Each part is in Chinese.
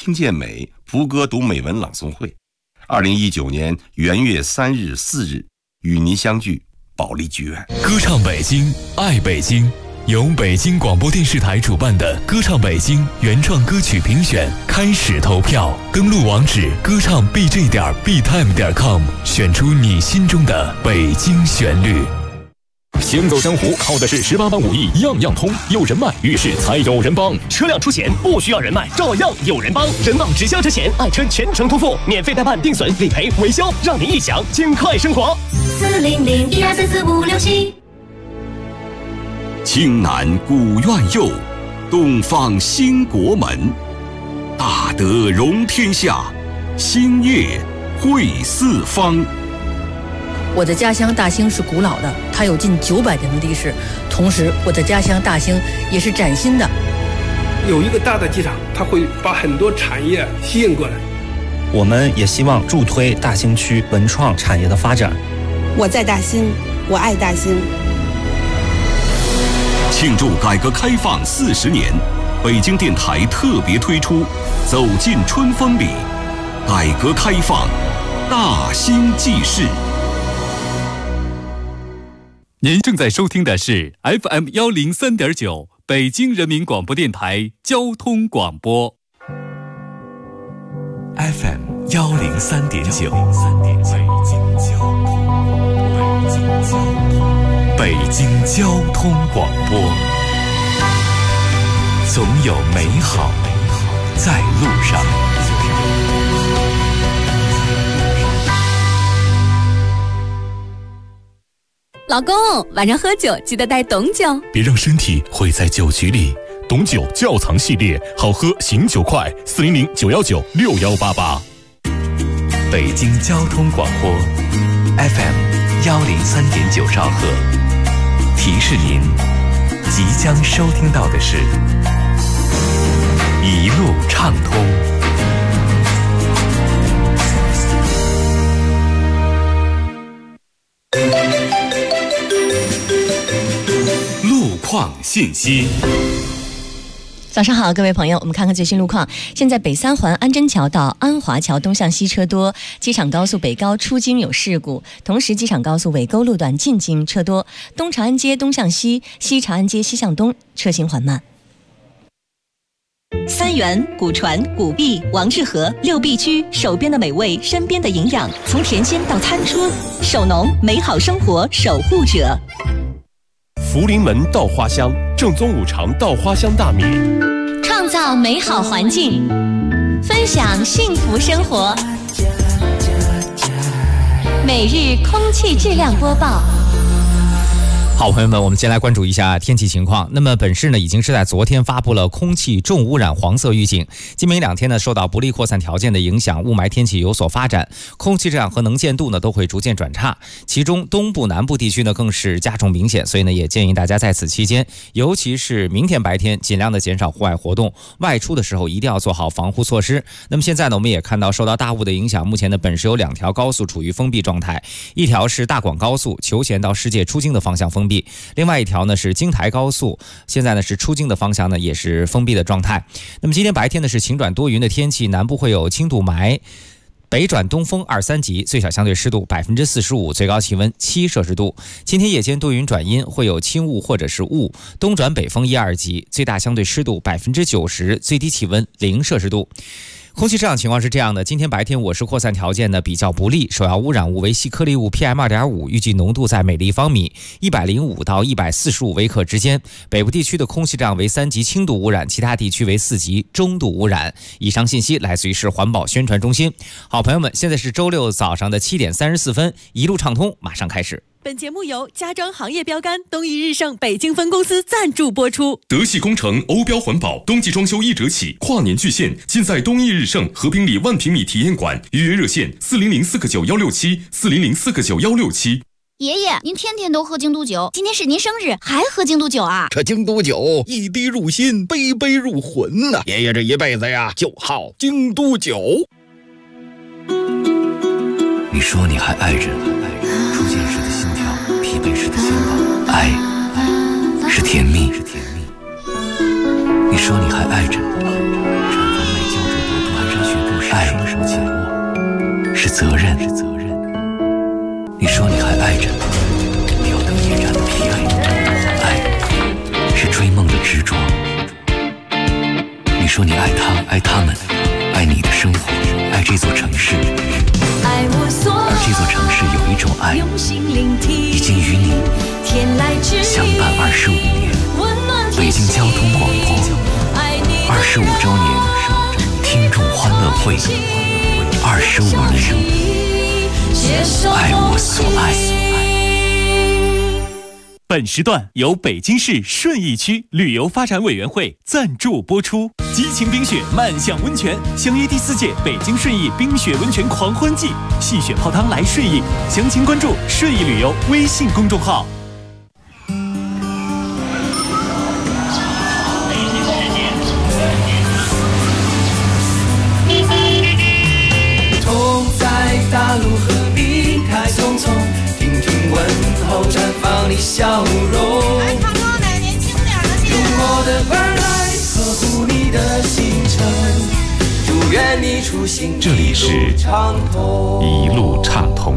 听见美蒲歌读美文朗诵会，2019年元月3日、4日与您相聚保利剧院。 歌唱北京，爱北京，由北京广播电视台主办的歌唱北京原创歌曲评选开始投票，登录网址歌唱 bj.btime.com， 选出你心中的北京旋律。 行走江湖靠的是18般武艺，样样通。有人脉，于是才有人帮。 车辆出险不需要人脉，照样有人帮。人保直销车险，爱车全程托付，免费代办、定损、理赔、维修，让您一享尽快生活。 400-1234-4567。 青南古院右，东方兴国门。大德容天下，兴业惠四方。 我的家乡大兴是古老的，它有近900年的历史。同时，我的家乡大兴也是崭新的。 有一个大的机场，它会把很多产业吸引过来。 我们也希望助推大兴区文创产业的发展。 我在大兴，我爱大兴。 庆祝改革开放40年，北京电台特别推出《走进春风里》，改革开放大兴纪事。 您正在收听的是 FM 103.9北京人民广播电台交通广播。FM 103.9北京交通广播，总有美好在路上。 老公，晚上喝酒记得带董酒， 别让身体毁在酒局里。董酒窖藏系列，好喝醒酒快，400-919-6188。 北京交通广播 FM 103.9兆赫，提示您即将收听到的是一路畅通。路况信息。 早上好，各位朋友，我们看看最新路况。现在北三环安贞桥到安华桥东向西车多，机场高速北高出京有事故，同时机场高速尾沟路段进京车多，东长安街东向西、西长安街西向东车行缓慢。 三元、古传、古币、王致和6必居，手边的美味，身边的营养，从甜心到餐桌，手农美好生活守护者。 福临门稻花香，正宗5常稻花香大米， 创造美好环境，分享幸福生活。每日空气质量播报。 好，朋友们，我们先来关注一下天气情况。那么本市呢，已经是在昨天发布了空气重污染黄色预警。今明2天呢，受到不利扩散条件的影响，雾霾天气有所发展，空气质量和能见度呢都会逐渐转差。其中东部、南部地区呢更是加重明显，所以呢也建议大家在此期间，尤其是明天白天，尽量的减少户外活动，外出的时候一定要做好防护措施。那么现在呢，我们也看到受到大雾的影响，目前呢本市有2条高速处于封闭状态，一条是大广高速求贤到世界出京的方向封闭。另外一条呢是京台高速，现在呢是出京的方向呢也是封闭的状态。那么今天白天呢是晴转多云的天气，南部会有轻度霾，北转东风2、3级，最小相对湿度45%，最高气温7摄氏度。今天夜间多云转阴，会有轻雾或者是雾，东转北风1、2级，最大相对湿度90%，最低气温0摄氏度。空气质量情况是这样的，今天白天我市扩散条件呢比较不利，首要污染物为细颗粒物 PM2.5， 预计浓度在每立方米105到145微克之间。北部地区的空气质量为3级轻度污染，其他地区为4级中度污染。以上信息来自于市环保宣传中心。好，朋友们，现在是周六早上的7点34分，一路畅通马上开始。 本节目由家装行业标杆东义日盛北京分公司赞助播出。 德系工程欧标环保，冬季装修1折起，跨年巨献，尽在东义日盛和平里万平米体验馆。预约热线400-499-167，400-499-167。 爷爷，您天天都喝京都酒，今天是您生日还喝京都酒啊？ 这京都酒一滴入心，杯杯入魂呐！爷爷这一辈子呀，就好京都酒。 你说你还爱着，初见时的心跳，疲惫时的肩膀，爱是甜蜜。你说你还爱着，产房内胶质毒毒还爱是责任，你说你还爱着吊灯夜燃的疲惫，爱是追梦的执着。你说你爱他，爱他们，爱你的生活，爱这座城市。而这座城市有一种爱，已经与你相伴25年。北京交通广播25周年听众欢乐会，25年，爱我所爱。 本时段由北京市顺义区旅游发展委员会赞助播出。激情冰雪，漫向温泉，相约第4届北京顺义冰雪温泉狂欢季，戏雪泡汤来顺义，详情关注顺义旅游微信公众号。 痛在大路和离开匆匆，听听问候绽放你笑容。来唱歌的年轻点的，用我的耳来呵护你的行程，祝愿你出行这里是一路畅通。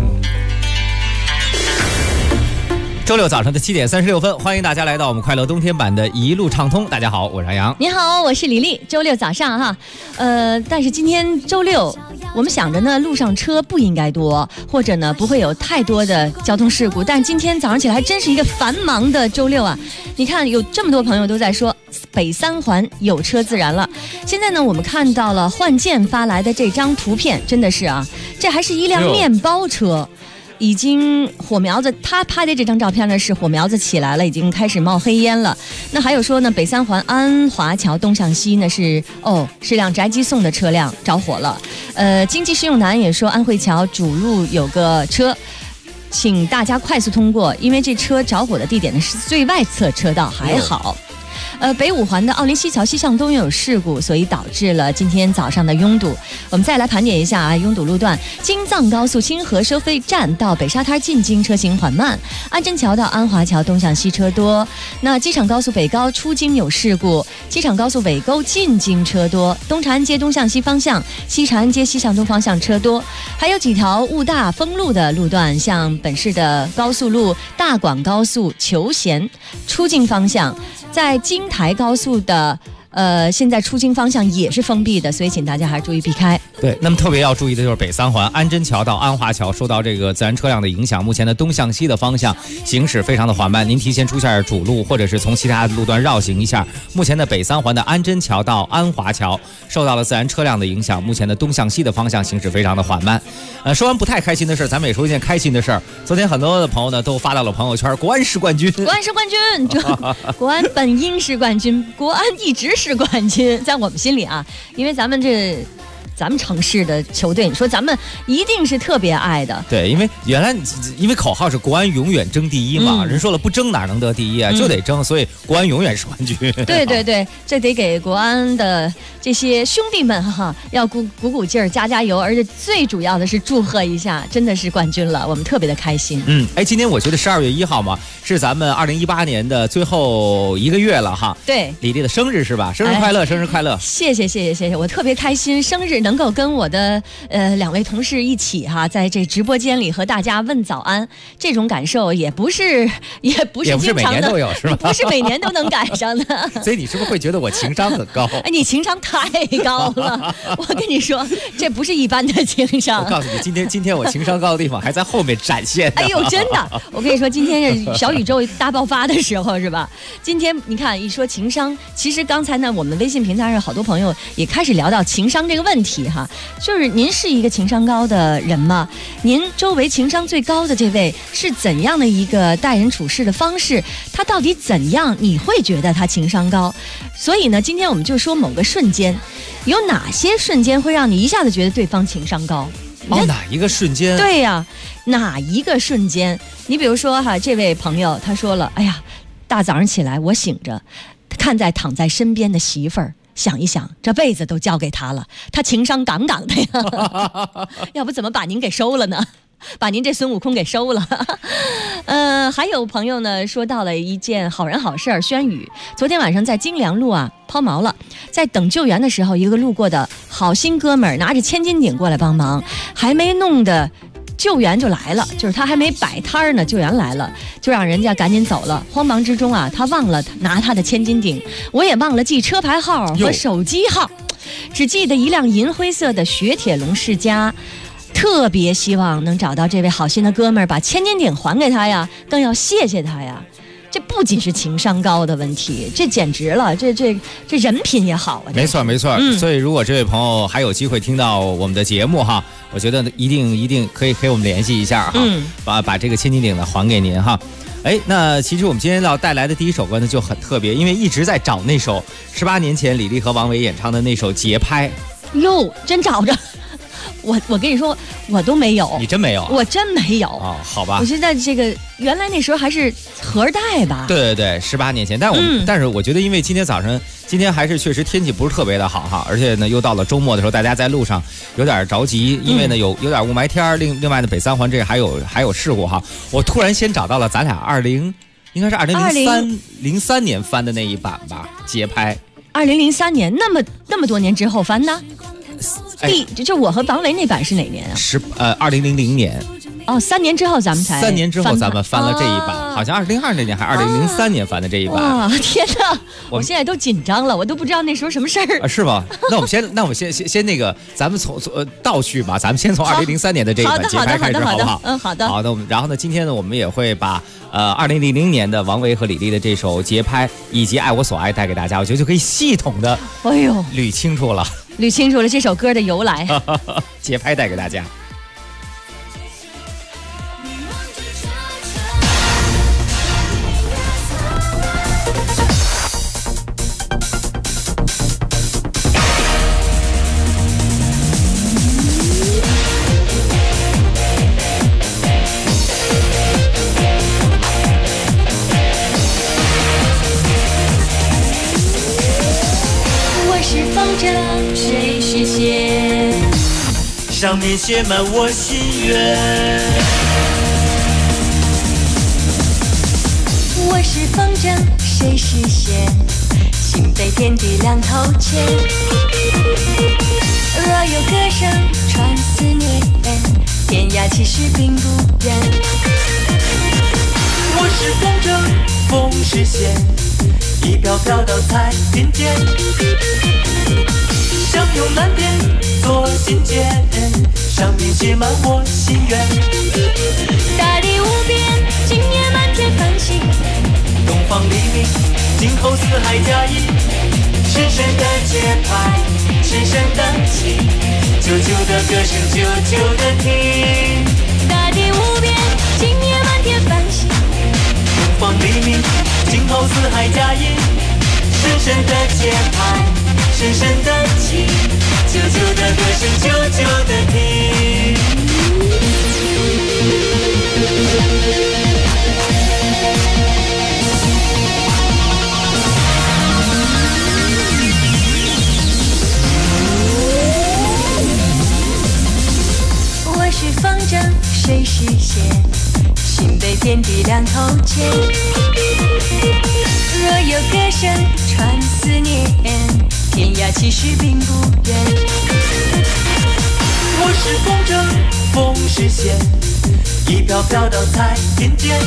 周六早上的7点36分，欢迎大家来到我们快乐冬天版的一路畅通。大家好，我是杨洋。 你好，我是李丽。周六早上哈，但是今天周六，我们想着呢，路上车不应该多，或者呢不会有太多的交通事故。但是今天早上起来还真是一个繁忙的周六啊！你看，有这么多朋友都在说北3环有车自燃了。现在呢，我们看到了幻剑发来的这张图片，真的是啊，这还是一辆面包车。已经火苗子，他拍的这张照片呢是火苗子起来了，已经开始冒黑烟了。那还有说呢，北3环安华桥东向西呢是辆宅急送的车辆着火了。经济适用男也说安慧桥主路有个车，请大家快速通过，因为这车着火的地点呢是最外侧车道，还好。北5环的奥林西桥西向东有事故，所以导致了今天早上的拥堵。我们再来盘点一下啊，拥堵路段：京藏高速清河收费站到北沙滩进京车行缓慢，安贞桥到安华桥东向西车多。那机场高速北高出京有事故，机场高速尾沟进京车多，东长安街东向西方向，西长安街西向东方向车多。还有几条雾大封路的路段，像本市的高速路大广高速求贤出京方向，在京台高速的现在出京方向也是封闭的，所以请大家还是注意避开。 对，那么特别要注意的就是北3环安贞桥到安华桥受到这个自燃车辆的影响，目前的东向西的方向行驶非常的缓慢，您提前出下主路或者是从其他路段绕行一下。目前的北3环的安贞桥到安华桥受到了自燃车辆的影响，目前的东向西的方向行驶非常的缓慢。说完不太开心的事，咱们也说一件开心的事。昨天很多的朋友呢都发到了朋友圈，国安是冠军， 国安是冠军，国安本应是冠军，国安一直是冠军，在我们心里啊，因为咱们城市的球队，你说咱们一定是特别爱的。 对，因为口号是国安永远争第一嘛，人说了不争哪能得第一啊，就得争，所以国安永远是冠军。 对对对，这得给国安的这些兄弟们要鼓劲儿，加油，而且最主要的是祝贺一下，真的是冠军了，我们特别的开心。 今天我觉得12月1号嘛，是咱们2018年的最后一个月了哈。 对， 李丽的生日是吧？生日快乐，生日快乐！ 谢谢，我特别开心，生日能够跟我的2位同事一起在这直播间里和大家问早安，这种感受也不是每年都有是吧？ 不是每年都能赶上的。 所以你是不是会觉得我情商很高？ 你情商太高了，我跟你说，这不是一般的情商。 我告诉你，今天我情商高的地方还在后面展现。 哎呦，真的，我跟你说，今天是小宇宙大爆发的时候，是吧？今天你看一说情商，其实刚才呢，我们微信平台上好多朋友也开始聊到情商这个问题哈。就是您是一个情商高的人吗？您周围情商最高的这位是怎样的一个待人处事的方式？他到底怎样你会觉得他情商高？所以呢，今天我们就说某个瞬间，有哪些瞬间会让你一下子觉得对方情商高？ 哪一个瞬间？ 对呀，哪一个瞬间？你比如说这位朋友他说了，哎呀，大早上起来我醒着，看在躺在身边的媳妇儿，想一想，这辈子都交给他了，他情商杠杠的呀，要不怎么把您给收了呢？ 把您这孙悟空给收了。还有朋友呢说到了一件好人好事儿，宣宇昨天晚上在京良路啊抛锚了，在等救援的时候，一个路过的好心哥们儿拿着千斤顶过来帮忙，还没弄的救援就来了，就是他还没摆摊呢，救援来了，就让人家赶紧走了。慌忙之中啊，他忘了拿他的千斤顶，我也忘了记车牌号和手机号，只记得一辆银灰色的雪铁龙世嘉。特别希望能找到这位好心的哥们儿，把千斤顶还给他呀，更要谢谢他呀。这不仅是情商高的问题，这简直了，这人品也好啊。 没错没错，所以如果这位朋友还有机会听到我们的节目哈，我觉得一定可以我们联系一下哈，把这个千斤顶呢还给您哈。哎，那其实我们今天要带来的第一首歌呢就很特别，因为一直在找那首18年前李丽和王维演唱的那首《节拍》。 哟，真找着。我跟你说，我都没有。 你真没有？ 我真没有。 哦，好吧。 我现在这个原来那时候还是盒带吧？ 对，18年前。但是我觉得，因为今天还是确实天气不是特别的好哈，而且呢又到了周末的时候，大家在路上有点着急，因为呢有点雾霾天，另外呢北三环这个还有事故哈。我突然先找到了咱俩应该是2003年翻的那一版吧，节拍。 2003年，那么多年之后翻的。就我和王维那版是哪年啊 ？2000年。 哦，3年之后咱们才 3年之后咱们翻了这一版，好像2002年还是2003年翻的这一版。 哇，天哪！我现在都紧张了，我都不知道那时候什么事儿。 是吧？那我们先那个，咱们从倒叙吧，咱们先从2003年的这一版节拍开始，好不好？ 好的。 好的，然后呢，今天呢，我们也会把2000年的王维和李丽的这首节拍以及爱我所爱带给大家，我觉得就可以系统的捋清楚了这首歌的由来。节拍带给大家。 谁是线？上面写满我心愿。我是风筝，谁是线？心被天地两头牵。若有歌声传思念，天涯其实并不远。我是风筝，风是线，一飘飘到彩云间。相拥蓝天做心间，上面写满我心愿。大地无边，今夜满天繁星。东方黎明，今后四海佳音。深深的节拍，深深的情，久久的歌声，久久的听。大地无边，今夜满天繁星。东方黎明，今后四海佳音。深深的节拍，深深的情，久久的歌声，久久的听。我是风筝，谁是线？心被天地两头牵。若有歌声传思念，天涯其实并不远。我是风筝，风是线，一飘飘到彩云间。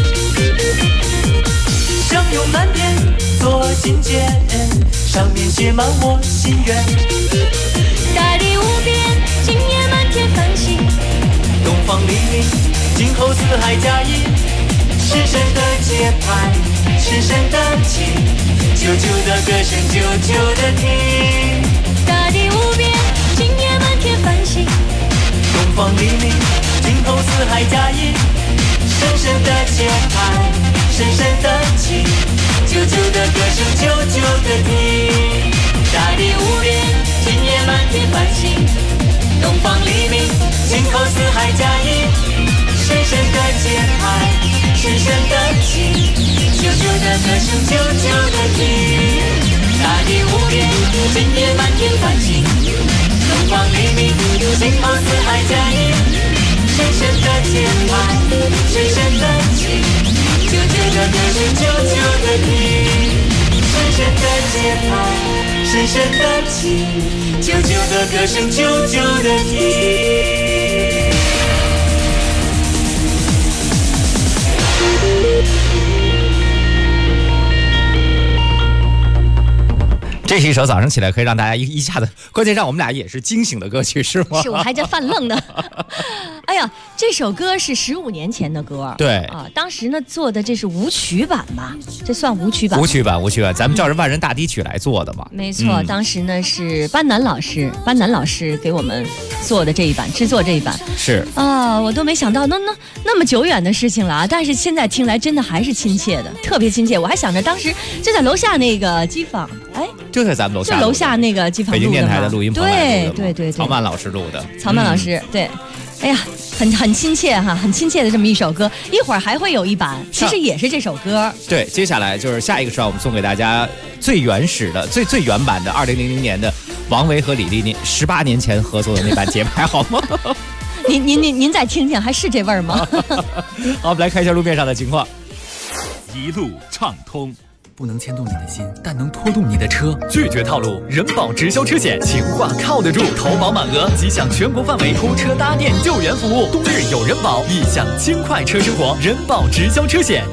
相拥蓝天做心间，上面写满我心愿。大地无边，今夜满天繁星。东方黎明，今后四海佳音。深深的节拍，深深的情，久久的歌声，久久的听。大地无边，今夜满天繁星。东方黎明，今后四海佳音。深深的节拍，深深的情，久久的歌声，久久的听。大地无边，今夜满天繁星。东方黎明，今后四海佳音。深深的节拍，深深的情，久久的歌声，久久的听。大地无边，今夜满天繁星。东方黎明，今后四海佳音。深深深的节拍，深深的情，久久的歌声，久久的听。深深的节拍，深深的情，久久的歌声，久久的听。 这是一首早上起来可以让大家一下子，关键让我们俩也是惊醒的歌曲，是吗？ 是，我还在犯愣呢。哎呀，这首歌是15年前的歌， 对啊，当时呢做的这是舞曲版吧？这算舞曲版？ 舞曲版，咱们照着万人大低曲来做的嘛。 没错，当时呢是班南老师给我们做的这一版，制作这一版。 是啊，我都没想到那么久远的事情了啊！但是现在听来真的还是亲切的，特别亲切。我还想着当时就在楼下那个机房，哎。 就在咱们楼下， 就楼下那个机房录的， 北京电台的录音棚对， 曹曼老师录的， 曹曼老师对，哎呀，很亲切哈，很亲切的这么一首歌，一会儿还会有一版，其实也是这首歌。 对，接下来就是下一个时段，我们送给大家最原始的、最原版的2000年的王维和李丽18年前合作的那版节拍，好吗？ 您再听听，还是这味儿吗？ 好，我们来看一下路面上的情况。 一路畅通。 不能牵动你的心，但能拖动你的车。 拒绝套路，人保直销车险，情话靠得住。投保满额即享全国范围拖车搭电救援服务。冬日有人保，一享轻快车生活。人保直销车险。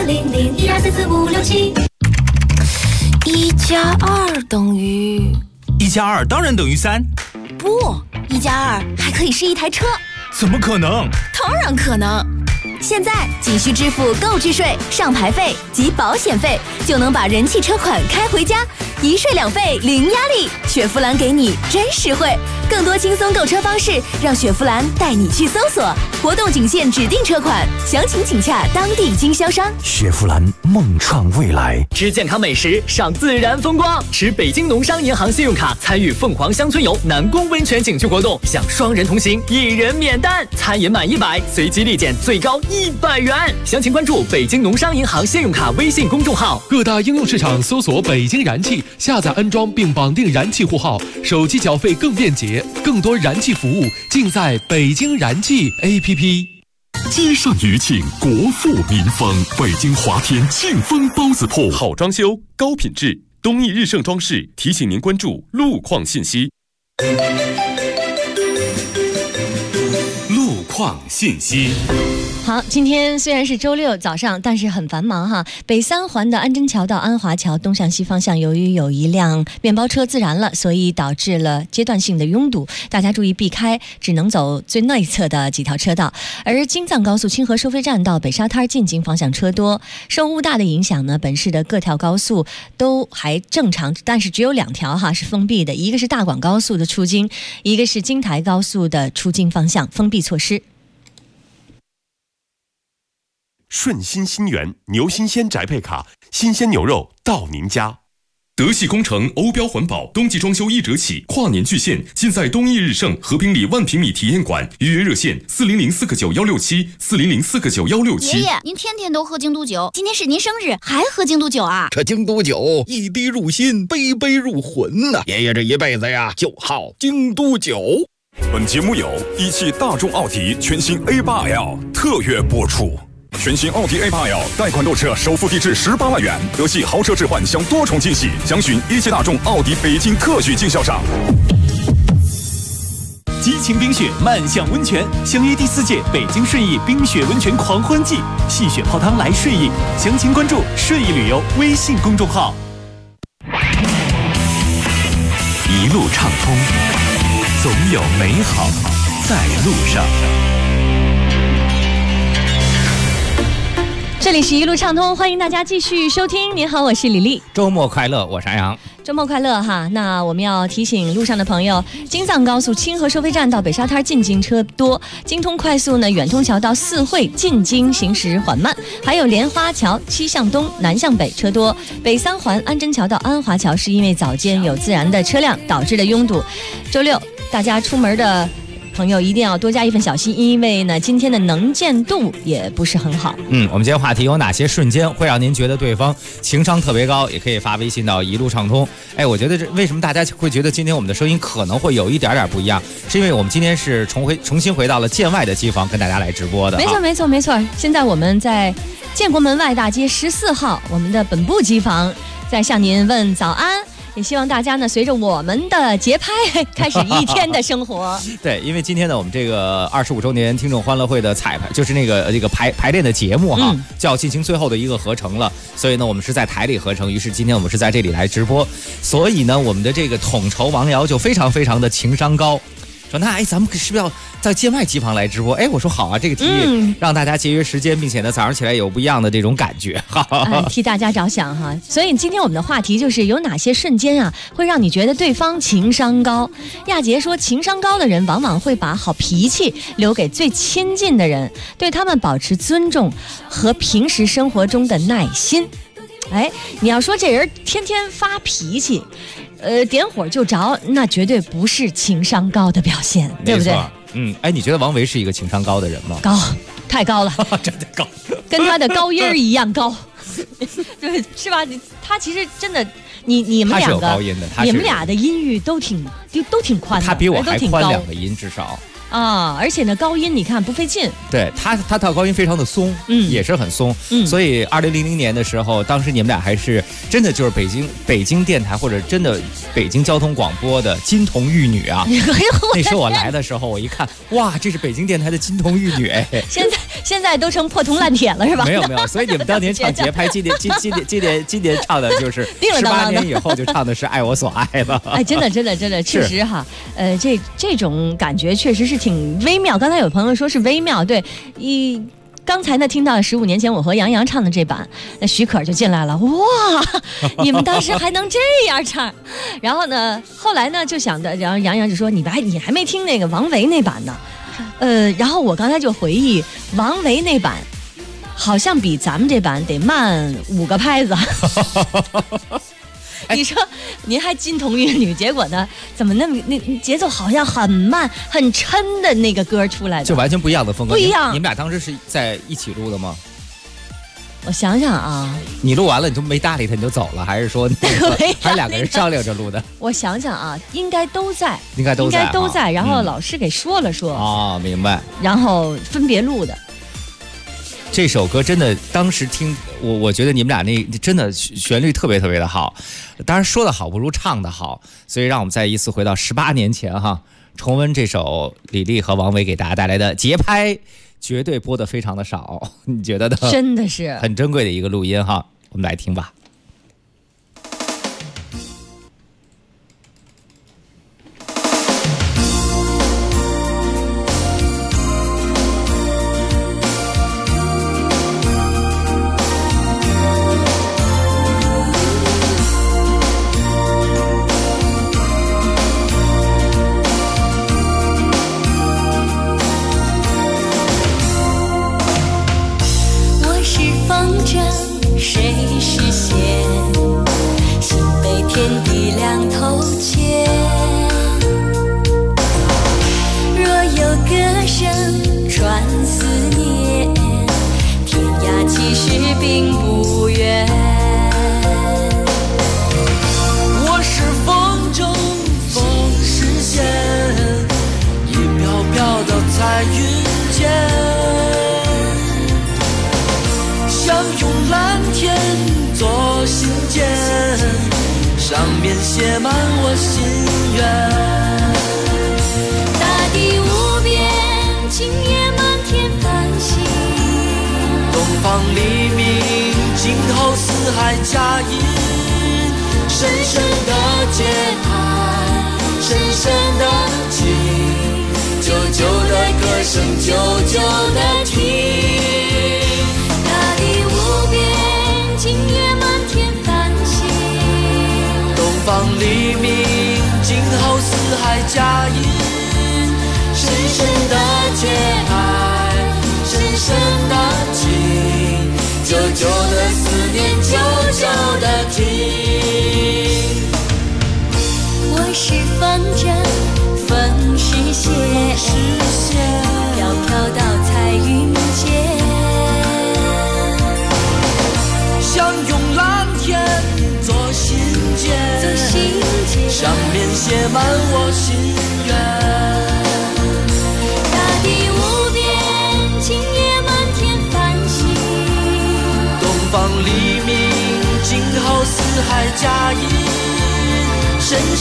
40012444567。1+2等于 1+2当然等于3。 不，1+2还可以是一台车。 怎么可能？ 当然可能。现在仅需支付购置税、上牌费及保险费，就能把人气车款开回家，一税两费零压力。雪佛兰给你真实惠，更多轻松购车方式，让雪佛兰带你去搜索。活动仅限指定车款，详情请洽当地经销商。 雪佛兰梦创未来， 吃健康美食，赏自然风光，持北京农商银行信用卡参与凤凰乡村游南宫温泉景区活动，享双人同行，1人免单，餐饮满100，随机立减最高100元。详情关注北京农商银行信用卡微信公众号。 各大应用市场搜索北京燃气，下载安装并绑定燃气户号，手机缴费更便捷，更多燃气服务尽在北京燃气 APP。 积善余庆，国富民丰。北京华天庆丰包子铺，好装修，高品质。东义日盛装饰提醒您关注路况信息。路况信息。 好，今天虽然是周六早上，但是很繁忙哈。北三环的安贞桥到安华桥东向西方向，由于有一辆面包车自燃了，所以导致了阶段性的拥堵，大家注意避开，只能走最内侧的几条车道。而京藏高速清河收费站到北沙滩进京方向车多，受雾大的影响呢，本市的各条高速都还正常，但是只有2条哈是封闭的，一个是大广高速的出京，一个是京台高速的出京方向，封闭措施。 顺心新源牛新鲜宅配卡，新鲜牛肉到您家。德系工程欧标环保，冬季装修1折起，跨年巨献，尽在东义日盛和平里万平米体验馆。预约热线4004个9167，4004个9167。 爷爷，您天天都喝京都酒，今天是您生日，还喝京都酒啊？ 这京都酒一滴入心，杯杯入魂呐！爷爷这一辈子呀，就好京都酒。 本节目由一汽大众奥迪全新 A8L 特约播出。全新奥迪 A8L 贷款购车，首付低至18万元，德系豪车置换享多重惊喜，详询一汽大众奥迪北京特许经销商。 激情冰雪，漫向温泉，相约第4届北京顺义冰雪温泉狂欢季，戏雪泡汤来顺义，详情关注顺义旅游微信公众号。 一路畅通，总有美好在路上。 这里是一路畅通，欢迎大家继续收听。您好，我是李丽。 周末快乐，我是安阳。 周末快乐哈！那我们要提醒路上的朋友，京藏高速清河收费站到北沙滩进京车多，京通快速呢远通桥到四惠进京行驶缓慢，还有莲花桥西向东南向北车多。北三环安贞桥到安华桥是因为早间有自燃的车辆导致的拥堵。周六大家出门的朋友一定要多加一份小心，因为呢，今天的能见度也不是很好。 我们今天话题有哪些瞬间会让您觉得对方情商特别高？也可以发微信到一路畅通。哎，我觉得为什么大家会觉得今天我们的声音可能会有一点点不一样？是因为我们今天是重新回到了建外的机房跟大家来直播的。 没错。现在我们在建国门外大街14号，我们的本部机房在向您问早安。也希望大家呢，随着我们的节拍，开始一天的生活。 对，因为今天呢，我们这个25周年听众欢乐会的彩排，就是这个排练的节目哈，就要进行最后的一个合成了。所以呢，我们是在台里合成，于是今天我们是在这里来直播。所以呢，我们的这个统筹王瑶就非常非常的情商高，说那咱们是不是要在建外机房来直播？我说好啊，这个提议让大家节约时间，并且呢早上起来有不一样的这种感觉， 替大家着想哈。所以今天我们的话题就是有哪些瞬间啊会让你觉得对方情商高？亚杰说，情商高的人往往会把好脾气留给最亲近的人，对他们保持尊重和平时生活中的耐心。你要说这人天天发脾气，点火就着，那绝对不是情商高的表现，对不对？ 你觉得王维是一个情商高的人吗？ 高，太高了， 真的高， 跟他的高音儿一样高，对，是吧？他其实真的，你们两个，你们俩的音域都挺宽的， 他比我还宽2个音至少。 而且呢，高音你看不费劲， 对他套高音非常的松，也是很松，所以2000年的时候，当时你们俩还是真的就是北京电台或者真的北京交通广播的金童玉女啊。那时候我来的时候，我一看，哇，这是北京电台的金童玉女。 现在都成破铜烂铁了是吧？ 没有，所以你们当年唱节拍，今年唱的就是18年以后就唱的是爱我所爱了。 真的，确实哈，这种感觉确实是挺微妙。刚才有朋友说是微妙，对，刚才呢听到15年前我和杨洋唱的这版，那许可就进来了，哇，你们当时还能这样唱？然后呢，后来呢就想的，然后杨洋就说你还没听那个王维那版呢，然后我刚才就回忆王维那版，好像比咱们这版得慢5个拍子。你说您还金童玉女，结果呢怎么那节奏好像很慢很抻的那个歌出来的， 就完全不一样的风格。 不一样。 你们俩当时是在一起录的吗？ 我想想啊， 你录完了你就没搭理他你就走了，还是说还是2个人商量着录的？ 我想想啊，应该都在，然后老师给说了说， 明白， 然后分别录的。 这首歌真的当时听我觉得你们俩那真的旋律特别特别的好，当然说的好不如唱的好，所以让我们再一次回到18年前哈，重温这首李丽和王维给大家带来的节拍，绝对播的非常的少，你觉得呢？ 真的是很珍贵的一个录音哈，我们来听吧。 上面写满我心愿。大地无边，今夜满天繁星。东方黎明，今后四海佳音。深深的节拍，深深的情，久久的歌声，久久的听。大地无边，今夜满天繁星。东方黎明，今后四海佳音。深深的节拍，深深的情，久久的思念，久久的听。我是风筝，风是线，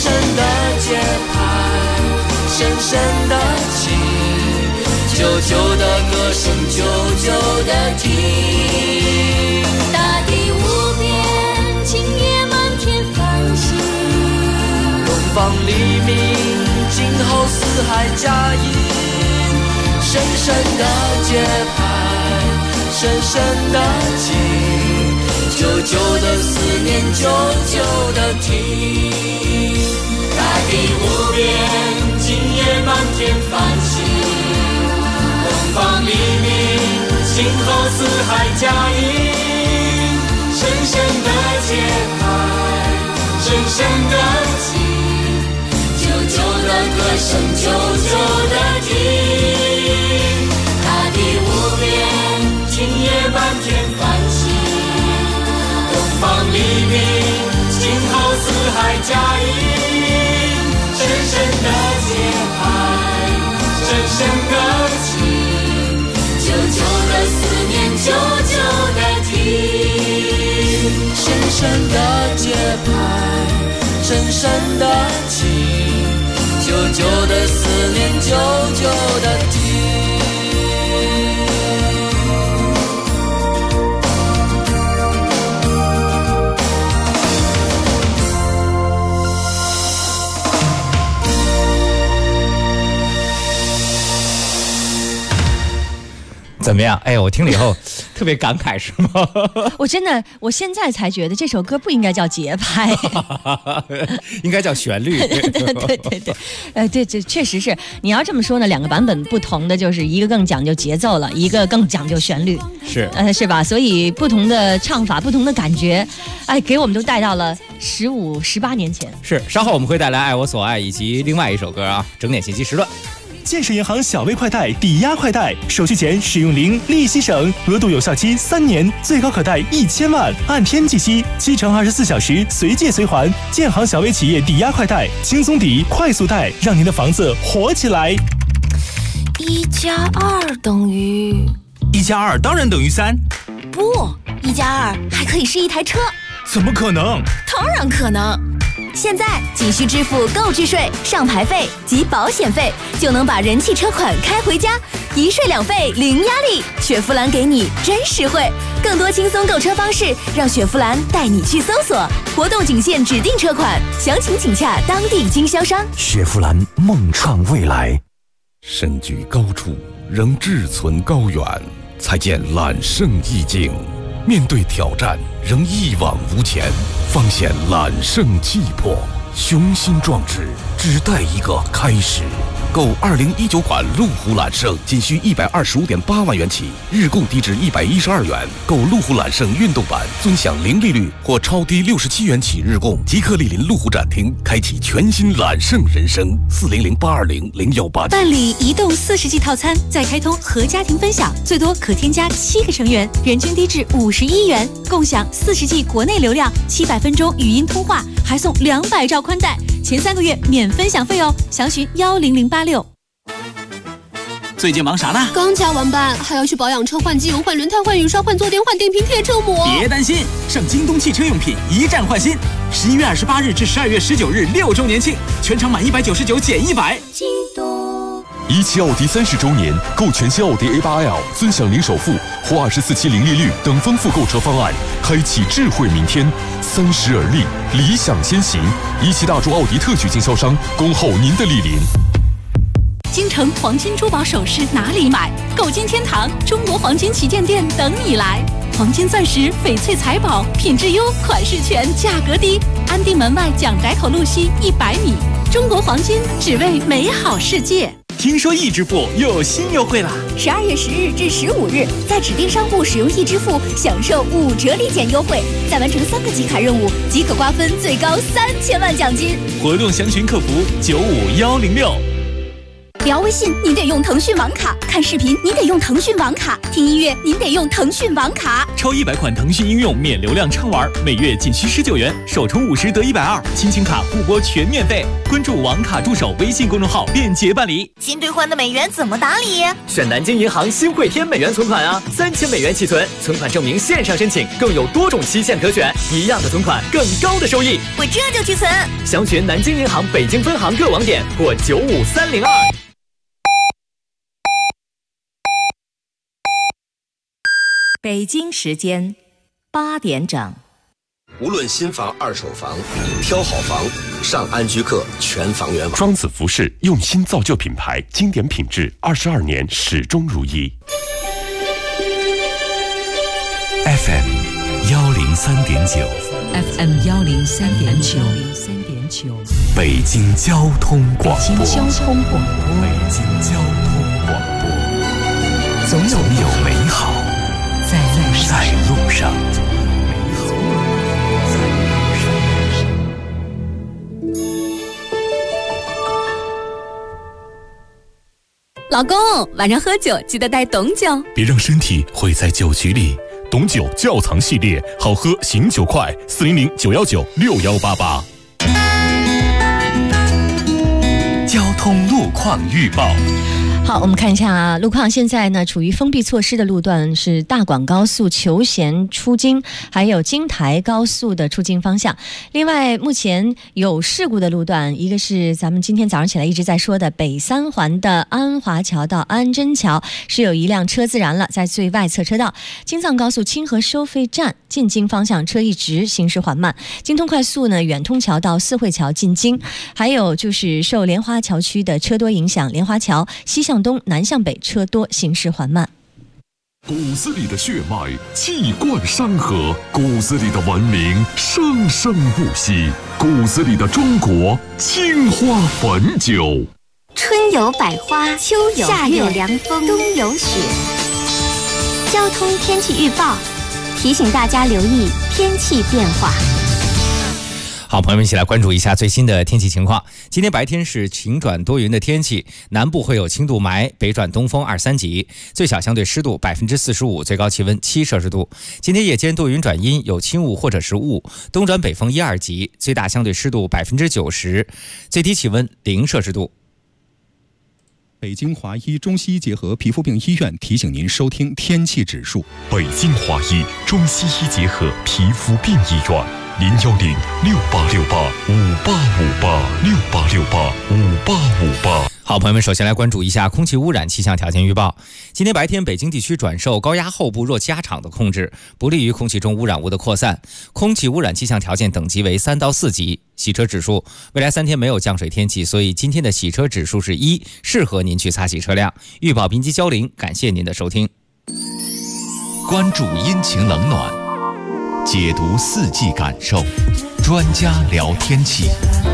深的节拍，深深的情，久久的歌声，久久的听。 大地无边，今夜满天繁星， 东方黎明，今后四海佳音。深深的节拍，深深的情，久久的思念，久久的听。大地无边，今夜满天繁星，东方黎明，今后四海佳音。深深的节拍，深深的情，久久的歌声，久久的听。大地无边，今夜满天繁星，东方黎明，今后四海佳音。深深的节拍，深深的情，久久的思念，久久的听。深深的节拍，深深的情，久久的思念，久久的听。 怎么样？哎，我听了以后特别感慨，是吗？ 我现在才觉得这首歌不应该叫节拍， 应该叫旋律。 对，这确实是。你要这么说呢，两个版本不同的就是一个更讲究节奏了，一个更讲究旋律，是吧？所以不同的唱法，不同的感觉，哎，给我们都带到了15、18年前。 是，稍后我们会带来《爱我所爱》以及另外一首歌啊，整点信息时段。 建设银行小微快贷抵押快贷，手续前使用零，利息省，额度有效期3年，最高可贷1000万，按天计息，7乘24小时随借随还。建行小微企业抵押快贷，轻松抵，快速贷，让您的房子活起来。 1+2等于 1+2当然等于3。 不，1+2还可以是一台车。 怎么可能？ 当然可能。现在仅需支付购置税、上牌费及保险费，就能把人气车款开回家，一税两费零压力。雪佛兰给你真实惠，更多轻松购车方式，让雪佛兰带你去搜索。活动仅限指定车款，详情请洽当地经销商。 雪佛兰梦创未来，身居高处仍志存高远，才见揽胜意境。面对挑战仍一往无前，方显揽胜气魄，雄心壮志只待一个开始。购2019款路虎揽胜仅需125.8万元起，日供低至112元。购路虎揽胜运动版尊享零利率或超低67元起日供，即刻莅临路虎展厅，开启全新揽胜人生。400-820-018。 办理移动40G 套餐，再开通和家庭分享，最多可添加7个成员，人均低至51元，共享40G 国内流量，700分钟语音通话，还送200兆宽带，前3个月免分享费哦。详询10086。 最近忙啥呢？ 刚加完班，还要去保养车、换机油、换轮胎、换雨刷、换坐垫、换电瓶、贴车膜。 别担心，上京东汽车用品一站换新，11月28日至12月19日6周年庆，全场满199减100。 京东。 17奥迪30周年，购全新奥迪 A8L， 尊享零首付或24期零利率等丰富购车方案，开启智慧明天。30而立，理想先行。17大众奥迪特许经销商，恭候您的莅临。 京城黄金珠宝首饰哪里买？购金天堂中国黄金旗舰店等你来。黄金钻石、翡翠财宝，品质优，款式全，价格低。安定门外蒋宅口路西100米。中国黄金，只为美好世界。 听说易支付又有新优惠啦 ！12月10日至15日，在指定商户使用易支付，享受5折立减优惠。再完成3个集卡任务，即可瓜分最高3000万奖金。 活动详询客服95106。 聊微信您得用腾讯网卡，看视频您得用腾讯网卡，听音乐您得用腾讯网卡。 超100款腾讯应用免流量畅玩，每月仅需19元，首充50得120，亲情卡互拨全免费。 关注网卡助手微信公众号，便捷办理。 新兑换的美元怎么打理？ 选南京银行新汇添美元存款啊，3000美元起存，存款证明线上申请，更有多种期限可选，一样的存款，更高的收益。 我这就去存。 详询南京银行北京分行各网点或95302。 北京时间8点整。 无论新房、二手房，挑好房，上安居客全房源网。 双子服饰用心造就品牌，经典品质，22年始终如一。 FM 103.9 FM 103.9 北京交通广播。 北京交通广播。 北京交通广播。总有美好在路上。 老公，晚上喝酒记得带董酒， 别让身体毁在酒局里。董酒窖藏系列，好喝醒酒快，400-919-6188。 交通路况预报。 好，我们看一下路况。现在呢，处于封闭措施的路段是大广高速求贤出京，还有京台高速的出京方向。另外，目前有事故的路段，一个是咱们今天早上起来一直在说的北三环的安华桥到安贞桥，是有一辆车自燃了，在最外侧车道。京藏高速清河收费站进京方向车一直行驶缓慢。京通快速呢，远通桥到四惠桥进京。还有就是受莲花桥区的车多影响，莲花桥西向东南向北车多，行驶缓慢。 骨子里的血脉气贯山河，骨子里的文明生生不息，骨子里的中国青花汾酒。 春有百花，秋有夏有凉风，冬有雪。交通天气预报提醒大家留意天气变化。 好，朋友们一起来关注一下最新的天气情况。今天白天是晴转多云的天气，南部会有轻度霾，北转东风2、3级，最小相对湿度45%，最高气温7摄氏度。今天夜间多云转阴，有轻雾或者是雾，东转北风1、2级，最大相对湿度90%，最低气温0摄氏度。 北京华医中西医结合皮肤病医院提醒您收听天气指数。 北京华医中西医结合皮肤病医院，010-6868-5858，6868-5858。 好，朋友们，首先来关注一下空气污染气象条件预报。今天白天，北京地区转受高压后部弱气压场的控制，不利于空气中污染物的扩散。空气污染气象条件等级为3到4级。洗车指数，未来3天没有降水天气，所以今天的洗车指数是1，适合您去擦洗车辆。预报宾机交零，感谢您的收听。 关注阴晴冷暖，解读四季感受，专家聊天气。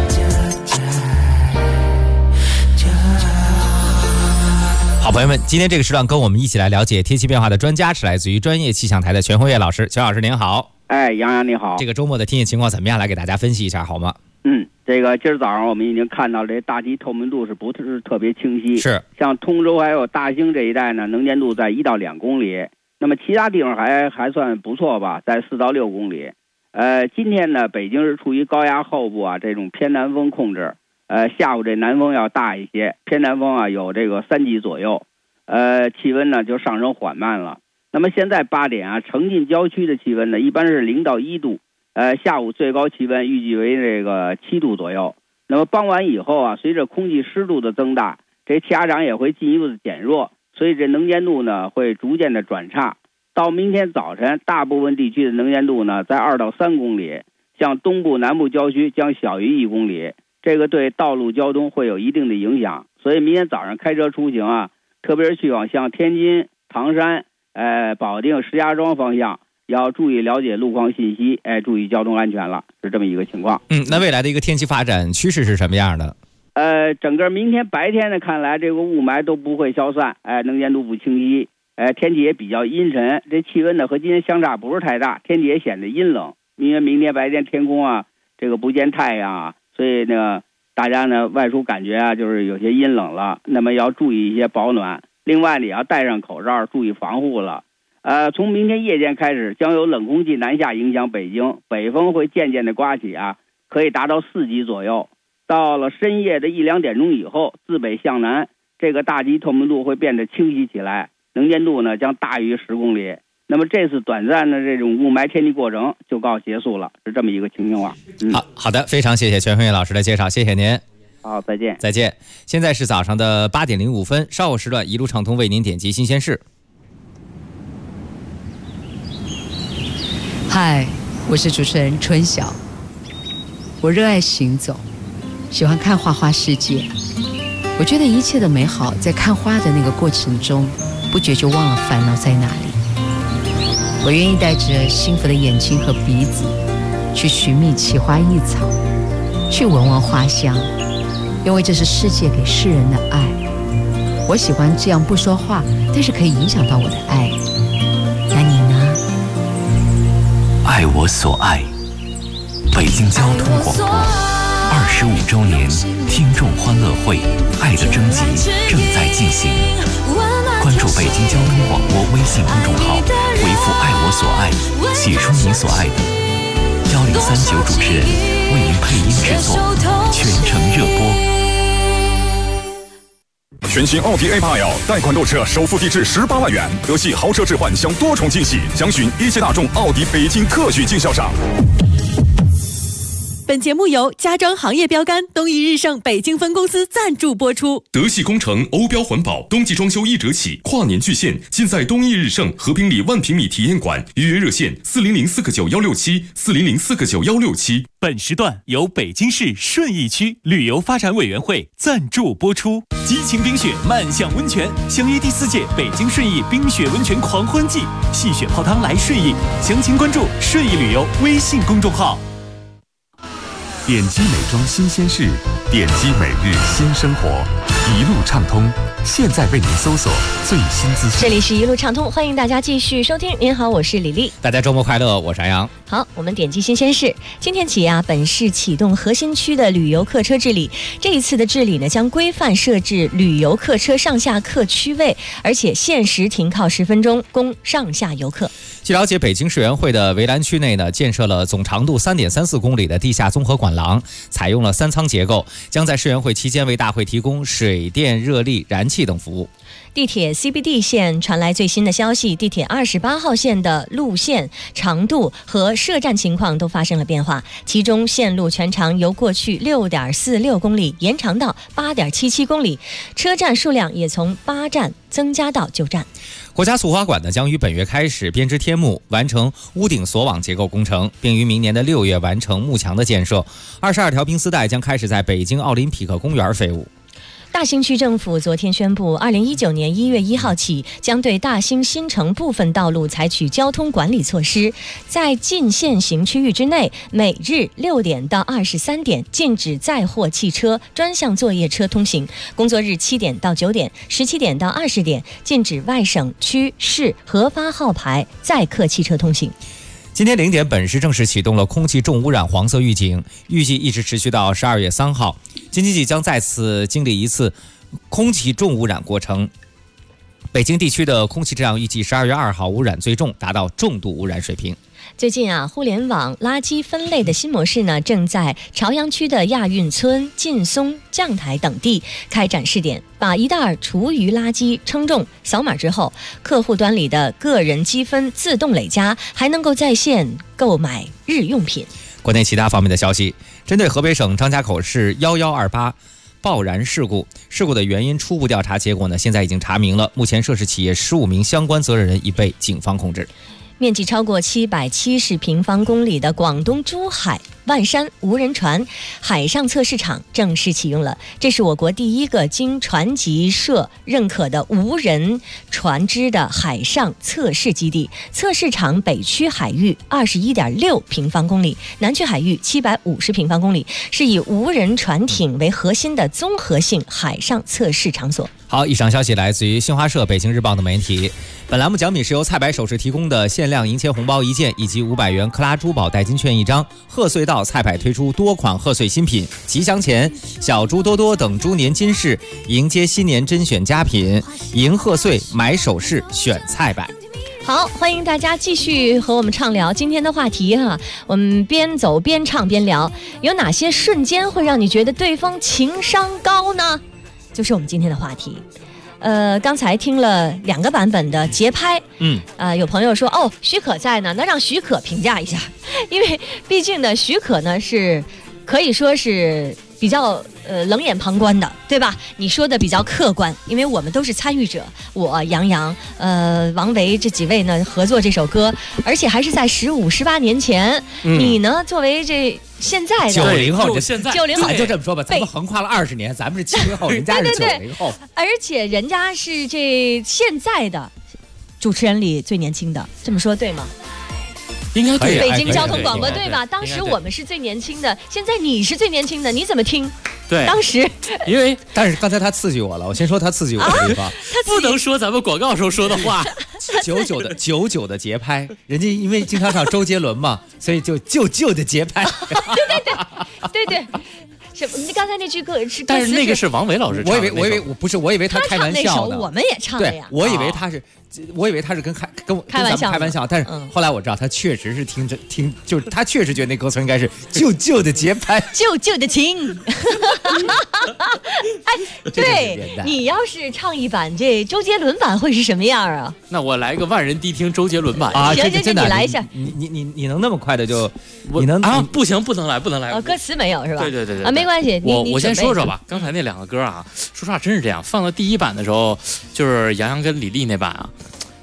好，朋友们，今天这个时段跟我们一起来了解天气变化的专家是来自于专业气象台的全红叶老师。全老师您好。 哎，杨洋你好。 这个周末的天气情况怎么样？来给大家分析一下好吗？ 这个今儿早上我们已经看到这大气透明度是不是特别清晰？ 是。 像通州还有大兴这一带呢，能见度在1到2公里。那么其他地方还算不错吧，在4到6公里。今天呢，北京是处于高压后部啊，这种偏南风控制。下午这南风要大一些，偏南风啊有这个3级左右。气温呢就上升缓慢了。那么现在8点啊，城近郊区的气温呢一般是0到1度。下午最高气温预计为这个7度左右。那么傍晚以后啊，随着空气湿度的增大，这气压场也会进一步的减弱，所以这能见度呢会逐渐的转差。到明天早晨，大部分地区的能见度呢在2到3公里，像东部南部郊区将小于1公里，这个对道路交通会有一定的影响。所以明天早上开车出行啊，特别是去往像天津、唐山、保定、石家庄方向，要注意了解路况信息，注意交通安全了，是这么一个情况。 那未来的一个天气发展趋势是什么样的？ 整个明天白天呢，看来这个雾霾都不会消散，能见度不清晰，天气也比较阴沉，这气温呢和今天相差不是太大，天气也显得阴冷。因为明天白天天空啊，这个不见太阳啊，所以呢，大家呢外出感觉啊，就是有些阴冷了，那么要注意一些保暖。另外，你要戴上口罩，注意防护了。从明天夜间开始，将有冷空气南下影响北京，北风会渐渐的刮起啊，可以达到4级左右。 到了深夜的1、2点钟以后，自北向南，这个大气透明度会变得清晰起来，能见度呢将大于10公里。那么这次短暂的这种雾霾天气过程就告结束了，是这么一个情况。 好的，非常谢谢全辉老师的介绍，谢谢您。 好，再见。 再见。现在是早上的8点05分，稍后时段一路畅通为您点击新鲜事。 嗨，我是主持人春晓。我热爱行走，喜欢看花花世界。我觉得一切的美好在看花的那个过程中，不觉就忘了烦恼在哪里。我愿意带着幸福的眼睛和鼻子，去寻觅奇花异草，去闻闻花香，因为这是世界给世人的爱。我喜欢这样不说话，但是可以影响到我的爱。那你呢？ 爱我所爱，北京交通广播25周年听众欢乐会爱的征集正在进行，关注北京交通广播微信公众号，回复爱我所爱，写出你所爱的，1039主持人为您配音制作，全程热播。 全新奥迪 A8L 贷款购车首付低至18万元，德系豪车置换享多重惊喜，详询一汽大众奥迪北京特许经销商。 本节目由家装行业标杆东易日盛北京分公司赞助播出。 德系工程欧标环保，冬季装修1折起，跨年巨献，尽在东易日盛和平里1平米体验馆，预约热线40049167，40049167。 本时段由北京市顺义区旅游发展委员会赞助播出。激情冰雪漫享温泉，相约第4届北京顺义冰雪温泉狂欢季，戏雪泡汤来顺义，详情关注顺义旅游微信公众号。 点击美妆新鲜事，点击每日新生活，一路畅通。现在为您搜索最新资讯。 这里是一路畅通，欢迎大家继续收听。您好，我是李丽。 大家周末快乐，我是安阳。 好，我们点击新鲜事。今天起本市启动核心区的旅游客车治理。这一次的治理呢，将规范设置旅游客车上下客区位，而且限时停靠10分钟，供上下游客。 据了解，北京市委员会的围栏区内呢，建设了总长度3.34公里的地下综合管廊，采用了3舱结构，将在市委员会期间为大会提供水电、热力、燃气等服务。 地铁 CBD 线传来最新的消息，地铁28号线的路线长度和设站情况都发生了变化，其中线路全长由过去6.46公里延长到8.77公里，车站数量也从8站增加到9站。 国家速滑馆呢将于本月开始编织天幕，完成屋顶锁网结构工程，并于明年的6月完成幕墙的建设。22条冰丝带将开始在北京奥林匹克公园飞舞。 大兴区政府昨天宣布，2019年1月1号起，将对大兴新城部分道路采取交通管理措施，在禁限行区域之内，每日6点到23点禁止载货汽车、专项作业车通行；工作日7点到9点、17点到20点禁止外省区市核发号牌载客汽车通行。 今天0点，本市正式启动了空气重污染黄色预警，预计一直持续到12月3号。京津冀将再次经历一次空气重污染过程。北京地区的空气质量预计12月2号污染最重，达到重度污染水平。 最近互联网垃圾分类的新模式呢，正在朝阳区的亚运村、劲松、将台等地开展试点。把一袋厨余垃圾称重，扫码之后，客户端里的个人积分自动累加，还能够在线购买日用品。 国内其他方面的消息，针对河北省张家口市1128爆燃事故的原因初步调查结果呢，现在已经查明了，目前涉事企业15名相关责任人已被警方控制。 面积超过770平方公里的广东珠海万山无人船海上测试场正式启用了，这是我国第一个经船级社认可的无人船只的海上测试基地。测试场北区海域21.6平方公里，南区海域750平方公里，是以无人船艇为核心的综合性海上测试场所。 好，以上消息来自于新华社、北京日报的媒体。本栏目奖品是由菜百首饰提供的限量银钱红包1件，以及500元克拉珠宝代金券1张。贺岁到，菜百推出多款贺岁新品，吉祥钱、小猪多多等猪年金饰，迎接新年甄选佳品，迎贺岁买首饰选菜百。 好，欢迎大家继续和我们畅聊今天的话题哈。我们边走边唱边聊，有哪些瞬间会让你觉得对方情商高呢？就是我们今天的话题。刚才听了2个版本的节拍，有朋友说哦，许可在呢，那让许可评价一下，因为毕竟呢，许可呢是可以说是比较冷眼旁观的，对吧？你说的比较客观，因为我们都是参与者，我杨洋王维这几位呢合作这首歌，而且还是在15、18年前。你呢，作为这现在的 90后， 就现在90后， 咱就这么说吧，咱们横跨了20年，咱们是70后，人家是90后， 而且人家是这现在的主持人里最年轻的，这么说对吗？ 应该对。 北京交通广播对吧？当时我们是最年轻的，现在你是最年轻的，你怎么听？ 对， 当时但是刚才他刺激我了，我先说他刺激我的地方， 他不能说咱们广告时候说的话。99的节拍，人家因为经常唱周杰伦嘛，所以就旧的节拍。 对。你刚才那句歌是， 但是那个是王维老师唱的，我以为他开玩笑呢。 他唱那首我们也唱了呀。 我以为他是跟开玩笑，但是后来我知道他确实是听，就是他确实觉得那歌词应该是旧的节拍， 旧的情。哎，对，你要是唱一版这周杰伦版会是什么样啊？ 那我来个万人谛听周杰伦版啊！ 行，你来一下。 你能那么快的就？你能啊？不行，不能来。 歌词没有是吧？ 对啊，没关系。 我先说说吧。刚才那2个歌啊，说实话真是这样。放到第1版的时候，就是杨洋跟李丽那版啊，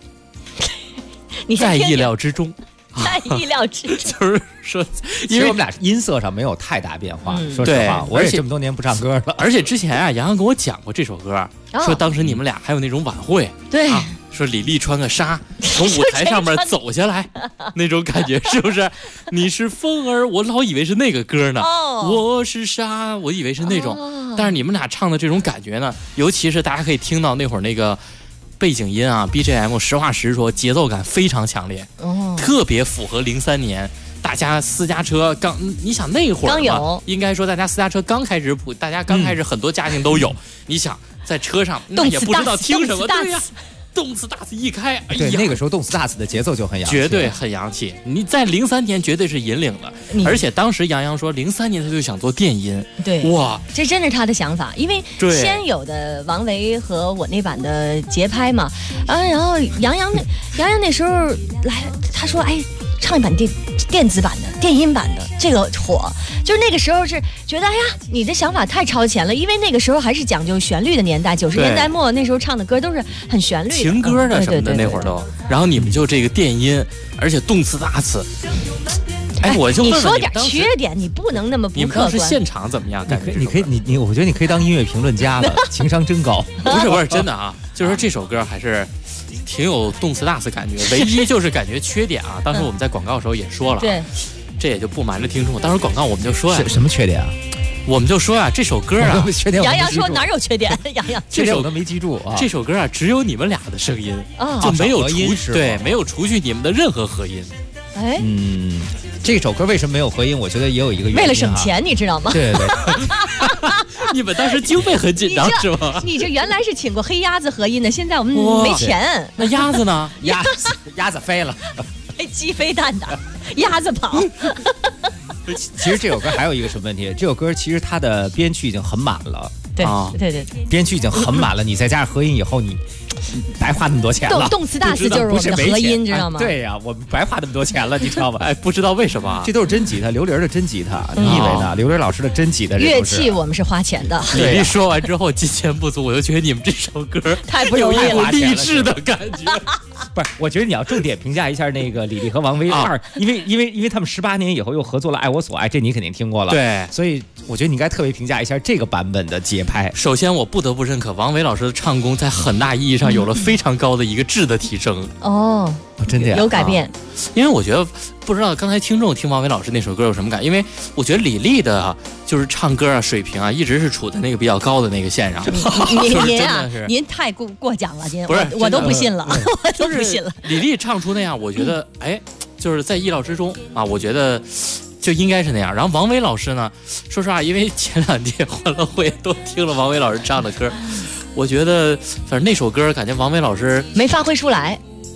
在意料之中。 在意料之中， 就是说， 因为我们俩音色上没有太大变化。说实话，我也这么多年不唱歌了。 而且之前啊，杨洋跟我讲过这首歌，说当时你们俩还有那种晚会， 对。 说李丽穿个纱从舞台上面走下来，那种感觉是不是？你是风儿，我老以为是那个歌呢。我是纱，我以为是那种。但是你们俩唱的这种感觉呢，尤其是大家可以听到那会儿那个背景音啊 ，BGM， 实话实说，节奏感非常强烈，特别符合03年大家私家车刚，你想那会儿嘛，应该说大家私家车刚开始大家刚开始很多家庭都有。你想在车上，那也不知道听什么，对呀。动次打次一开， 对，那个时候动次打次的节奏就很洋气， 绝对很洋气。你在03年绝对是引领的，而且当时杨洋说03年他就想做电音， 对，哇，这真是他的想法，因为先有的王维和我那版的节拍嘛，然后杨洋那时候来，他说哎，唱一版电子版的电音版的这个火，就是那个时候是觉得哎呀，你的想法太超前了，因为那个时候还是讲究旋律的年代，90年代末那时候唱的歌都是很旋律的情歌的什么的那会儿都，然后你们就这个电音，而且动次打次。哎，我就你说点缺点，你不能那么不客观。 你们当时现场怎么样？ 我觉得你可以当音乐评论家了，情商真高。 不是真的啊，就是说这首歌还是挺有动次打次感觉，唯一就是感觉缺点啊。当时我们在广告的时候也说了， 对， 这也就不瞒着听众，当时广告我们就说呀， 什么缺点啊？ 我们就说啊，这首歌啊， 杨洋说哪有缺点？杨洋这首都没记住啊。 这首歌啊，只有你们俩的声音，就没有没有除去你们的任何合音。 哎， 这首歌为什么没有合音？我觉得也有一个原因， 为了省钱，你知道吗？ 对。 你们当时经费很紧张是吗？ 你这原来是请过黑鸭子合音的，现在我们没钱。 那鸭子呢？ 鸭子飞了， 鸡飞蛋打，鸭子跑。 其实这首歌还有一个什么问题？这首歌其实它的编曲已经很满了。 对， 编曲已经很满了，你再加上合音以后，你白花那么多钱了。 动词大词就是我们的合音，知道吗？ 对呀，我们白花那么多钱了，你知道吗？ 哎，不知道为什么， 这都是真吉他，刘玲的真吉他，你以为呢？刘玲老师的真吉他， 乐器我们是花钱的。 李丽说完之后，金钱不足，我就觉得你们这首歌太不容易了， 励志的感觉。 不是，我觉得你要重点评价一下那个李丽和王维2，因为他们18年以后又合作了《爱我所爱》，这你肯定听过了。 对， 所以我觉得你应该特别评价一下这个版本的节拍。 首先，我不得不认可王维老师的唱功在很大意义上有了非常高的一个质的提升。 哦， 真的有改变。 因为我觉得，不知道刚才听众听王维老师那首歌有什么感？因为我觉得李丽的就是唱歌啊水平啊，一直是处在那个比较高的那个线上。 您太过奖了，您不是我都不信了，我都不信了。 李丽唱出那样，我觉得哎，就是在意料之中啊，我觉得就应该是那样。然后王维老师呢，说实话，因为前2届欢乐会都听了王维老师唱的歌，我觉得反正那首歌感觉王维老师没发挥出来。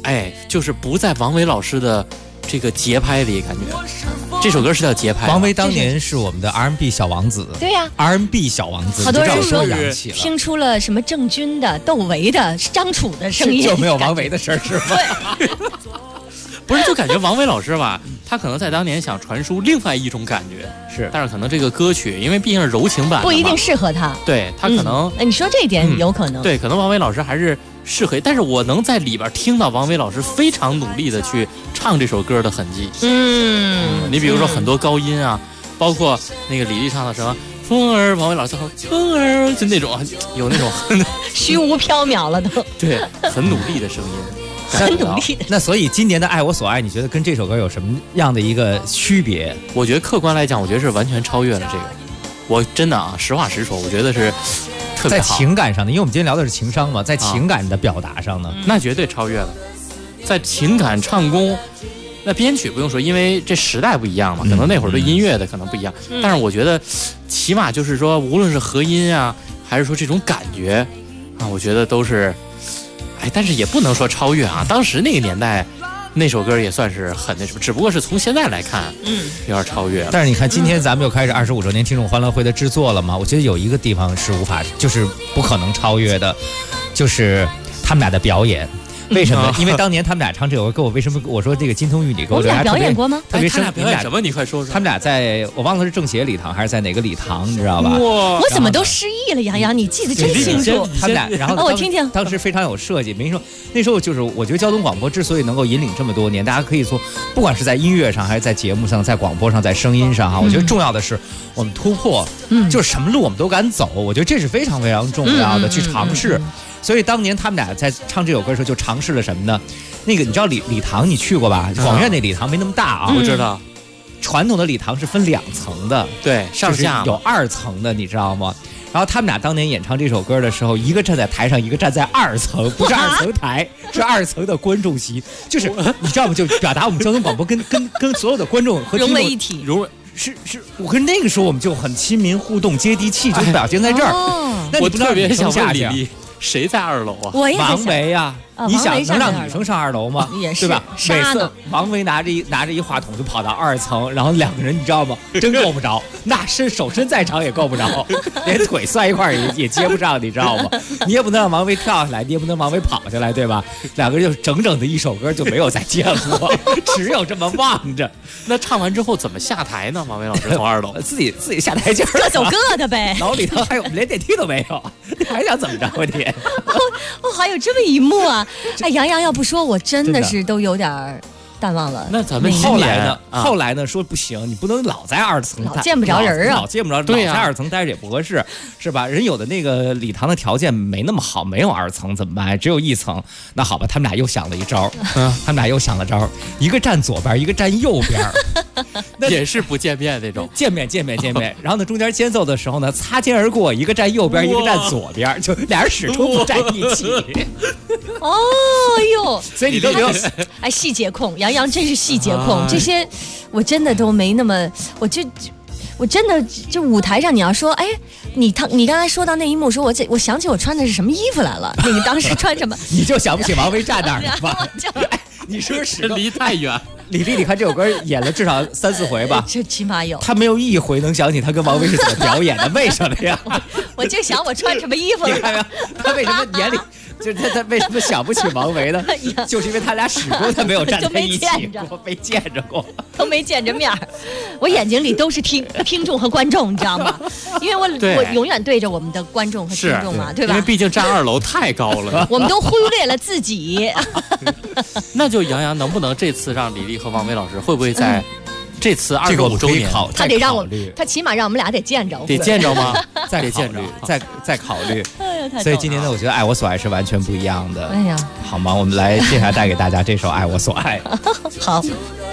哎，就是不在王维老师的这个节拍里，感觉这首歌是叫节拍。 王维当年是我们的 R&B 小王子， 对呀 ，R&B 小王子， 好多人说听出了什么郑钧的、窦唯的、张楚的声音， 就没有王维的事儿是吧？ 对。 不是，就感觉王维老师吧，他可能在当年想传输另外一种感觉， 是， 但是可能这个歌曲，因为毕竟是柔情版， 不一定适合他。 对他可能， 你说这一点有可能。 对，可能王维老师还是适合，但是我能在里边听到王维老师非常努力的去唱这首歌的痕迹。 你比如说很多高音啊，包括那个李丽唱的什么风儿，王维老师唱风儿，就那种有那种虚无缥缈了都。 对，很努力的声音。 很努力的。 那所以今年的《爱我所爱》，你觉得跟这首歌有什么样的一个区别？ 我觉得客观来讲，我觉得是完全超越了这个。我真的啊，实话实说，我觉得是特别好。 在情感上的，因为我们今天聊的是情商嘛，在情感的表达上呢， 那绝对超越了。在情感唱功，那编曲不用说，因为这时代不一样嘛，可能那会儿对音乐的可能不一样。但是我觉得，起码就是说，无论是和音啊，还是说这种感觉啊，我觉得都是。哎，但是也不能说超越啊！当时那个年代，那首歌也算是很那什么，只不过是从现在来看，有点超越了。 但是你看，今天咱们又开始25周年听众欢乐会的制作了嘛？我觉得有一个地方是无法，就是不可能超越的，就是他们俩的表演。为什么？因为当年他们俩唱这首歌，跟我为什么我说这个金童玉女给我留下表演过吗？ 特别深。 表演什么？你快说说。 他们俩在我忘了是政协礼堂还是在哪个礼堂，你知道吧？ 我怎么都失忆了，杨洋，你记得真清楚。 他们俩，然后我听听， 当时非常有设计。没说那时候就是，我觉得交通广播之所以能够引领这么多年，大家可以说，不管是在音乐上，还是在节目上，在广播上，在声音上哈，我觉得重要的是我们突破，就是什么路我们都敢走。我觉得这是非常非常重要的，去尝试。所以当年他们俩在唱这首歌的时候，就尝试了什么呢？那个你知道礼堂你去过吧？广院那礼堂没那么大啊， 我知道。 传统的礼堂是分2层的， 对，上下有2层的，你知道吗？然后他们俩当年演唱这首歌的时候，一个站在台上，一个站在2层，不是2层台，是2层的观众席，就是你知道吗？就表达我们交通广播跟所有的观众和融为一体， 是，我跟那个时候我们就很亲民互动，接地气，就表现在这儿。那你我特别想问李丽。谁在2楼啊？ 我也王维呀，你想能让女生上2楼吗？ 也是， 对吧？每次王维拿着一话筒就跑到2层，然后2个人你知道吗？真够不着，那手伸再长也够不着，连腿算一块也接不上，你知道吗？你也不能让王维跳下来，你也不能让王维跑下来，对吧？2个人就整整的一首歌就没有再见过，只有这么望着。 那唱完之后怎么下台呢？王维老师从2楼自己下台阶， 各走各的呗。 楼里头还有连电梯都没有，你还想怎么着啊你？ 还有这么一幕啊！哎，杨洋要不说，我真的是都有点淡忘了。 那咱们后来呢？说不行，你不能老在2层， 老见不着人啊， 老见不着，对呀，老在2层待着也不合适，是吧？人有的那个礼堂的条件没那么好，没有2层怎么办？只有1层。那好吧，他们俩又想了一招，一个站左边，一个站右边， 那也是不见面那种， 见面。然后呢，中间间奏的时候呢，擦肩而过，一个站右边，一个站左边，就俩人始终不站一起。 哦哟， 所以你都没有哎，细节控，杨洋真是细节控，这些我真的都没那么，我真的就舞台上你要说，哎，你刚才说到那一幕，说我想起我穿的是什么衣服来了，那个当时穿什么， 你就想不起王维站哪儿了吧？你是不是离太远？ 李丽，你看这首歌演了至少3、4回吧？ 这起码有。 他没有一回能想起他跟王维是怎么表演的，为什么呀？ 我就想我穿什么衣服了。 你看没有？他为什么眼里就是他为什么想不起王维呢？就是因为他俩始终他没有站在一起过，没见着过， 都没见着面。我眼睛里都是听众和观众，你知道吗？因为我永远对着我们的观众和听众嘛，对吧？ 因为毕竟站2楼太高了， 我们都忽略了自己。 那就杨洋能不能这次让李丽和王维老师会不会在这次25周年， 他得让他起码让我们俩得见着， 得见着吗？ 再见着，再考虑。所以今天呢，我觉得《爱我所爱》是完全不一样的。 哎呀， 好吗？我们来接下来带给大家这首《爱我所爱》。 好。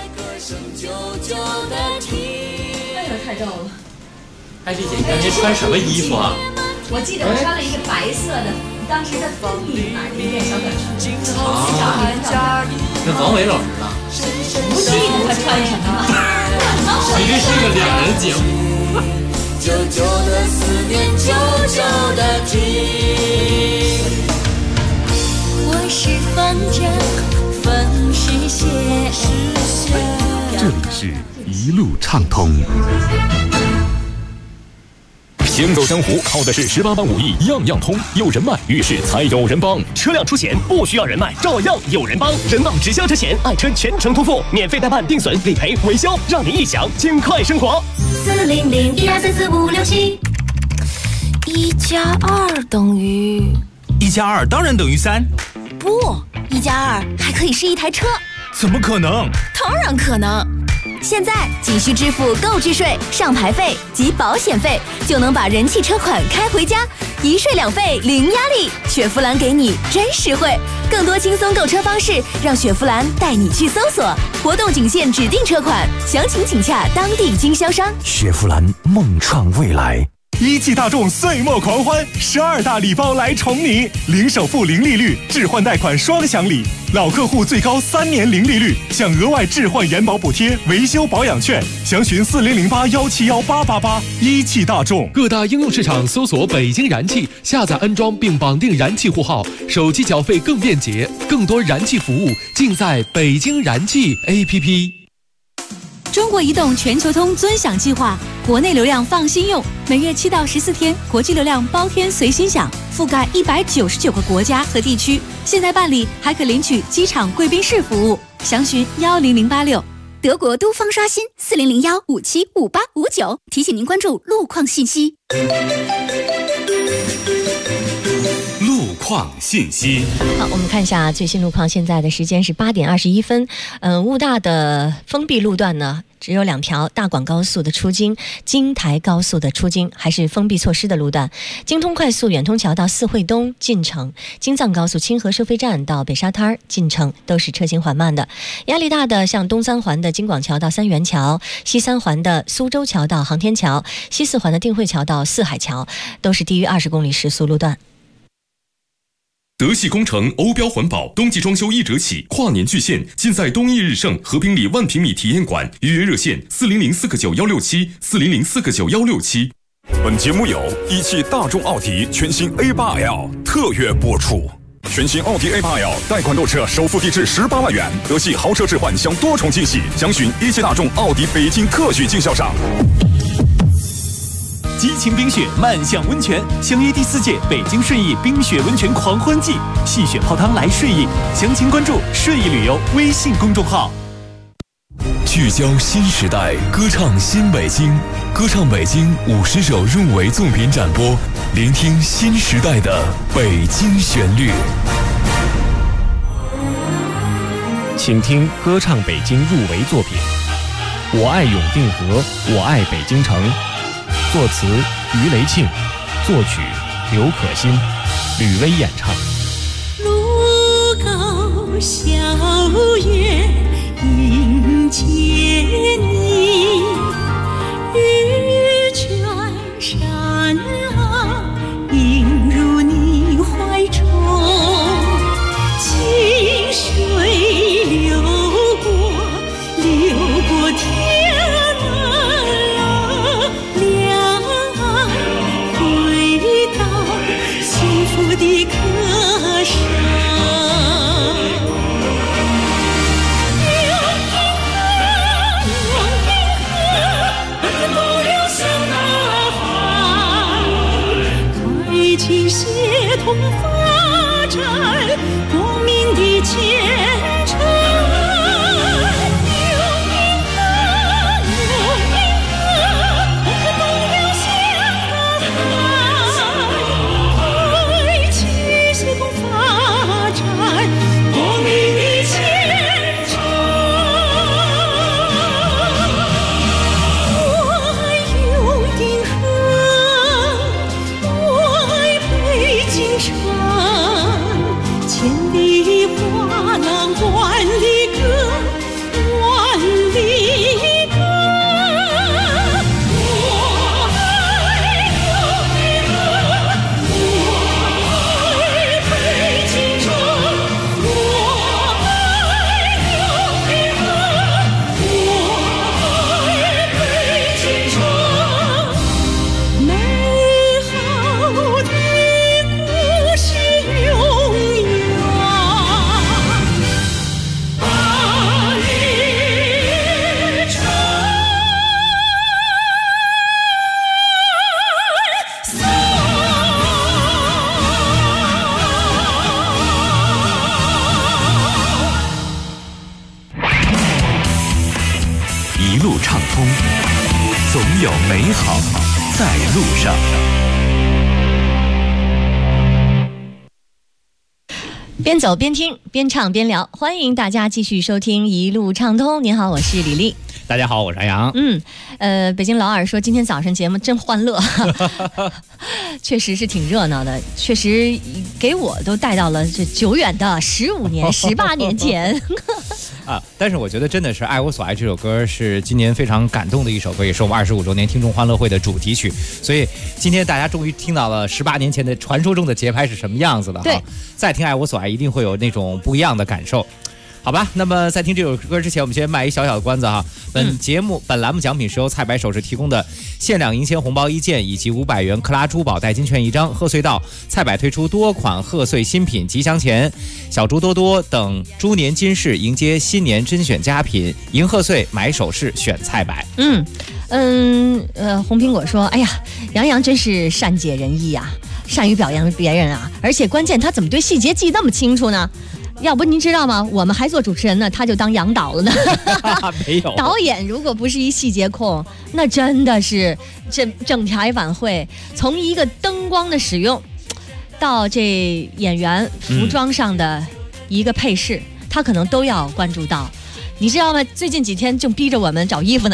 哎呦，太逗了！ 哎，丽姐，你当天穿什么衣服啊？ 我记得我穿了一个白色的，当时的风衣买的一件小短裙。 那王维老师呢？ 不记得他穿什么了。 你这是个2人节目。 久久的思念，久久的情。 我是风筝， 这里是一路畅通。行走江湖靠的是18般武艺，样样通。有人脉，遇事才有人帮。 车辆出险不需要人脉，照样有人帮。人保直销车险，爱车全程托付，免费代办、定损、理赔、维修，让您一享轻快生活。 40012345671加2等于 1加2当然等于3。 不，1加2还可以是一台车。 怎么可能？ 当然可能。 现在仅需支付购置税、上牌费及保险费，就能把人气车款开回家，一税两费零压力。雪佛兰给你真实惠，更多轻松购车方式，让雪佛兰带你去搜索。活动仅限指定车款，详情请洽当地经销商。 雪佛兰梦创未来。 一汽大众岁末狂欢，12大礼包来宠你，零首付、零利率，置换贷款双享礼，老客户最高3年零利率，享额外置换延保补贴、维修保养券，详询4008171888。一汽大众各大应用市场搜索北京燃气，下载安装并绑定燃气户号，手机缴费更便捷，更多燃气服务尽在北京燃气 APP。 中国移动全球通尊享计划，国内流量放心用，每月7到14天，国际流量包天随心享，覆盖199个国家和地区。现在办理还可领取机场贵宾室服务，详询10086。 德国都方刷新4001575859，提醒您关注路况信息。 路况信息。 好，我们看一下最新路况，现在的时间是8点21分。雾大的封闭路段呢，只有2条，大广高速的出京、京台高速的出京还是封闭措施的路段。京通快速远通桥到四惠东进城，京藏高速清河收费站到北沙滩进城都是车行缓慢的。压力大的像东三环的京广桥到三元桥，西三环的苏州桥到航天桥，西四环的定慧桥到四海桥都是低于20公里时速路段。 德系工程欧标环保冬季装修1折起，跨年巨献，尽在东易日盛和平里1万平米体验馆。预约热线4004916740049167。 本节目由一汽大众奥迪全新 A8L 特约播出。全新奥迪 A8L 贷款购车首付低至18万元，德系豪车置换享多重惊喜，详询一汽大众奥迪北京特许经销商。 激情冰雪，漫向温泉，相约第4届北京顺义冰雪温泉狂欢季，戏雪泡汤来顺义，详情关注顺义旅游微信公众号。 聚焦新时代，歌唱新北京，歌唱北京50首入围作品展播，聆听新时代的北京旋律。 请听歌唱北京入围作品《我爱永定河，我爱北京城》。作词于雷庆，作曲刘可欣，吕薇演唱。 路高晓月迎接你，玉泉山啊映入你怀中，清水流过天的歌声。 通，总有美好在路上。 边走边听，边唱边聊，欢迎大家继续收听一路畅通。您好，我是李丽。 大家好，我是安阳。 北京老二说今天早上节目真欢乐，确实是挺热闹的，确实给我都带到了这久远的15年、18年前。 但是我觉得真的是《爱我所爱》这首歌是今年非常感动的一首歌，也是我们25周年听众欢乐会的主题曲。所以今天大家终于听到了18年前的传说中的节拍是什么样子的哈。再听《爱我所爱》一定会有那种不一样的感受。好吧，那么在听这首歌之前，我们先卖一小小的关子哈。本栏目奖品是由菜百首饰提供的限量银钱红包1件，以及500元克拉珠宝代金券1张。贺岁到，菜百推出多款贺岁新品吉祥钱，小猪多多等猪年金饰，迎接新年甄选佳品，迎贺岁买首饰选菜百。 红苹果说：“哎呀，杨洋真是善解人意啊，善于表扬别人啊，而且关键他怎么对细节记那么清楚呢？要不您知道吗？我们还做主持人呢，他就当杨导了呢。 没有导演如果不是一细节控，那真的是这整台晚会从一个灯光的使用，到这演员服装上的一个配饰，他可能都要关注到。你知道吗？最近几天正逼着我们找衣服呢。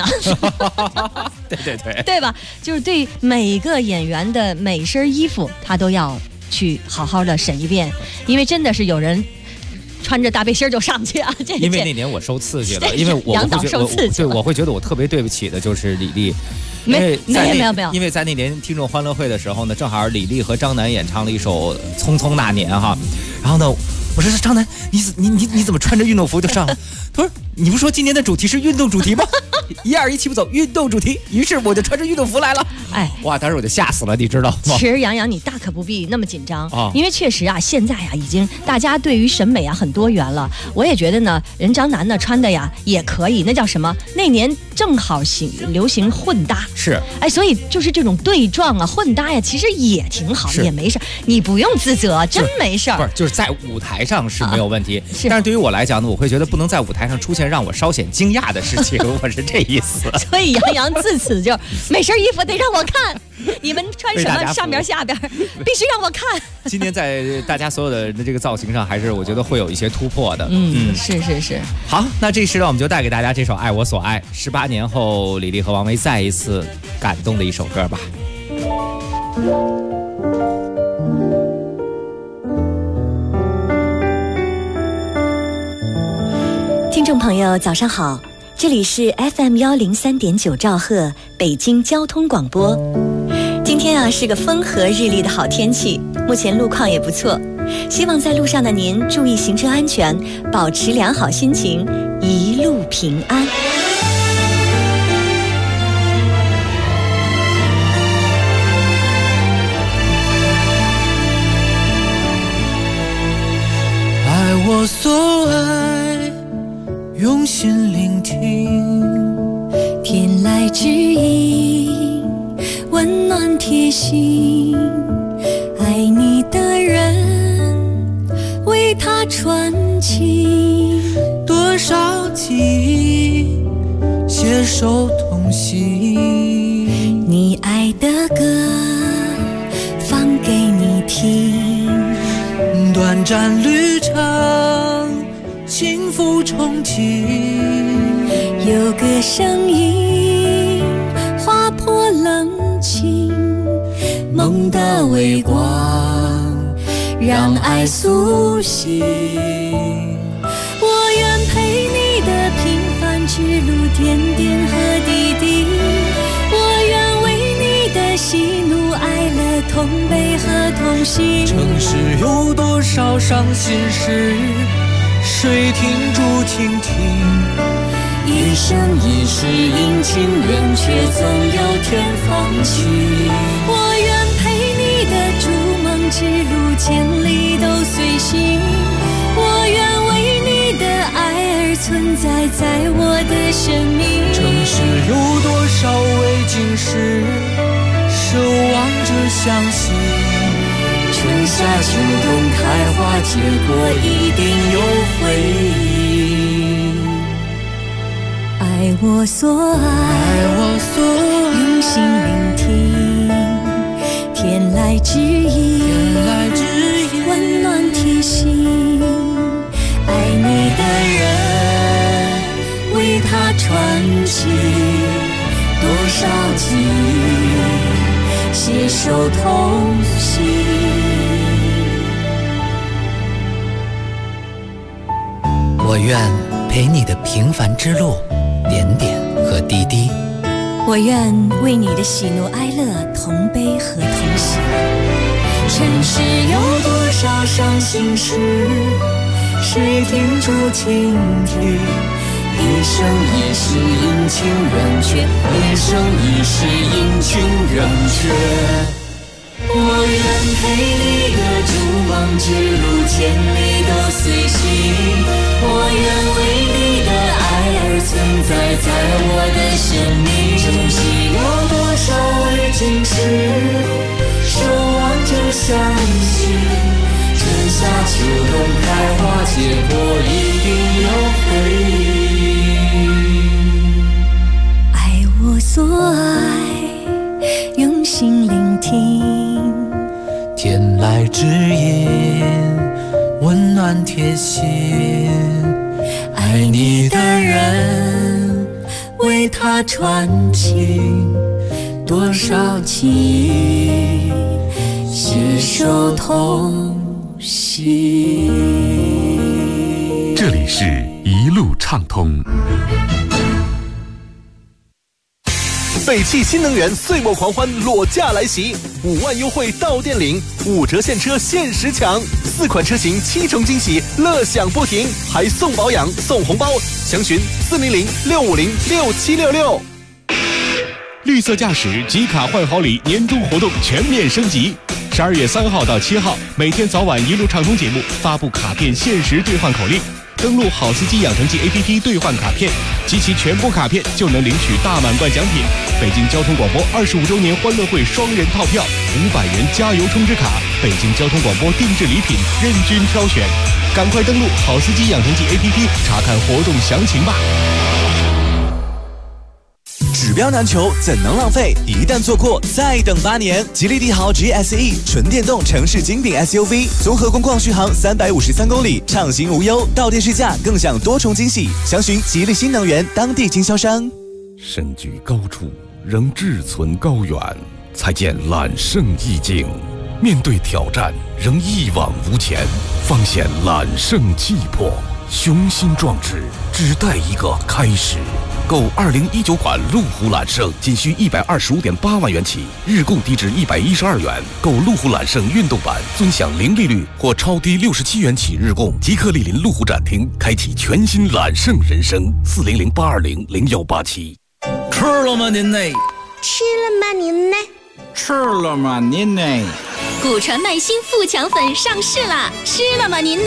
对吧？就是对每个演员的每身衣服，他都要去好好的审一遍，因为真的是有人穿着大背心就上去啊！ 因为那年我受刺激了，因为我会觉得我特别对不起的就是李丽。 没有， 因为在那年听众欢乐会的时候呢，正好李丽和张楠演唱了一首《匆匆那年》哈，然后呢，我说张楠，你怎么穿着运动服就上了？他说你不说今年的主题是运动主题吗？121起步走，运动主题。于是我就穿着运动服来了。哇，当时我就吓死了，你知道吗？ 其实杨洋，你大可不必那么紧张因为确实啊，现在啊已经大家对于审美啊很多元了。我也觉得呢，人张楠呢穿的呀也可以，那叫什么？那年正好流行混搭， 是所以就是这种对撞啊、混搭呀，其实也挺好，也没事，你不用自责，真没事。 不是，就是在舞台上是没有问题，但是对于我来讲呢，我会觉得不能在舞台上出现让我稍显惊讶的事情，我是这意思。 所以杨洋自此就每身衣服得让我看，你们穿什么上边下边必须让我看。 今天在大家所有的这个造型上，还是我觉得会有一些突破的。 是。 好，那这时呢，我们就带给大家这首《爱我所爱》，18年后李丽和王维再一次感动的一首歌吧。 听众朋友早上好，这里是 FM103.9兆赫北京交通广播。今天啊是个风和日丽的好天气，目前路况也不错，希望在路上的您注意行车安全，保持良好心情，一路平安。 爱我所爱，用心聆听， 天籁之音，温暖贴心。爱你的人，为他传情。 多少记忆，携手同行。 你爱的歌，放给你听。 短暂旅程，幸福憧憬。 有个声音划破冷清，梦的微光让爱苏醒。我愿陪你的平凡之路，点点和滴滴。我愿为你的喜怒哀乐同悲和同行。 城市有多少伤心事，谁听住倾听？ 一生一世阴晴圆缺，总有天放晴。我愿陪你的逐梦之路，千里都随行。我愿为你的爱而存在，在我的生命。 城市有多少未经事，守望着相信。 春夏秋冬开花结果，一定有回应。爱爱我所爱，用心聆听，天籁之音，温暖贴心。爱你的人，为他传奇多少记忆，携手同行。 我愿陪你的平凡之路，点点和滴滴。 我愿为你的喜怒哀乐同悲和同喜。尘世有多少伤心事，谁听出倾听？一生一世阴晴圆缺，一生一世阴晴圆缺。我愿陪你的逐梦之路，千里都随行。我愿为你的爱而存在，在我的生命。尘世有多少未经事，守望着相信。春夏秋冬开花结果，一定有回应。爱我所爱，用心聆听， 天籁之音，温暖贴心。爱你的人，为他传情多少记忆，携手同行。 这里是一路畅通。 北汽新能源岁末狂欢裸驾来袭，5万优惠到店领，5折现车限时抢，4款车型7重惊喜，乐享不停，还送保养送红包，详询400-650-6766。 绿色驾驶集卡换好礼年终活动全面升级，12月3号到7号，每天早晚一路畅通节目发布卡片限时兑换口令。登录好司机养成记 APP 兑换卡片，集齐全部卡片就能领取大满贯奖品。北京交通广播25周年欢乐会双人套票，500元加油充值卡，北京交通广播定制礼品任君挑选。赶快登录好司机养成记 APP 查看活动详情吧。 指标难求，怎能浪费？一旦错过，再等8年。吉利帝豪 GSE 纯电动城市精品 SUV， 综合工况续航353公里，畅行无忧，到店试驾更享多重惊喜。详询吉利新能源当地经销商。 身居高处，仍志存高远，才见揽胜意境；面对挑战，仍一往无前，方显揽胜气魄。雄心壮志，只待一个开始。购2019款路虎揽胜仅需125.8万元起，日供低至112元。购路虎揽胜运动版尊享零利率或超低67元起日供。即刻莅临路虎展厅，开启全新揽胜人生。400-820-0187。 吃了吗您呢？ 吃了吗您呢？ 吃了吗您呢？ 古传麦新富强粉上市啦！吃了吗您呢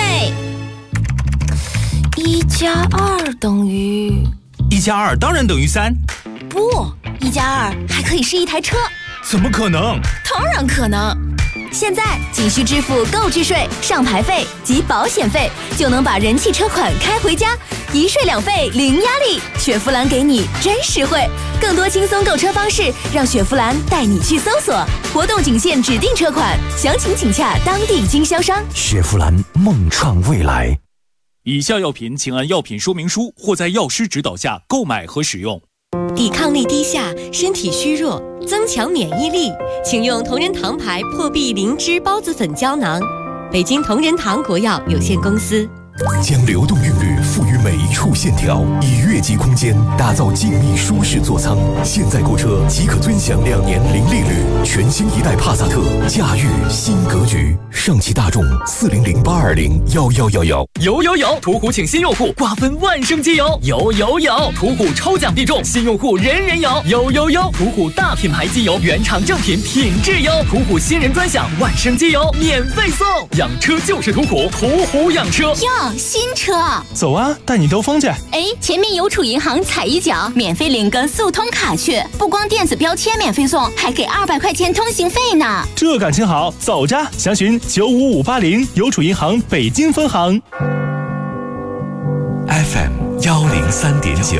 ？1+2等于 1+2当然等于3。 不，1+2还可以是一台车。 怎么可能？ 当然可能。 现在仅需支付购置税、上牌费及保险费，就能把人气车款开回家，一税两费零压力。雪佛兰给你真实惠，更多轻松购车方式，让雪佛兰带你去搜索。活动仅限指定车款，详情请洽当地经销商。 雪佛兰，梦创未来。 以下药品请按药品说明书或在药师指导下购买和使用。 抵抗力低下，身体虚弱，增强免疫力，请用同仁堂牌破壁灵芝孢子粉胶囊。北京同仁堂国药有限公司。 将流动韵律赋予每一处线条，以越级空间打造静谧舒适座舱。现在购车即可尊享2年零利率，全新一代帕萨特驾驭新格局。上汽大众400-820-1111。 有！途虎请新用户瓜分万圣节有！有！途虎抽奖必中，新用户人人有！有！途虎大品牌机油，原厂正品，品质优。途虎新人专享万圣节油免费送，养车就是途虎，途虎养车。 新车， 走啊，带你兜风去。 哎，前面邮储银行踩一脚，免费领个速通卡去，不光电子标签免费送，还给200块钱通行费呢。 这感情好，走着，详询95580邮储银行北京分行。 FM 103.9，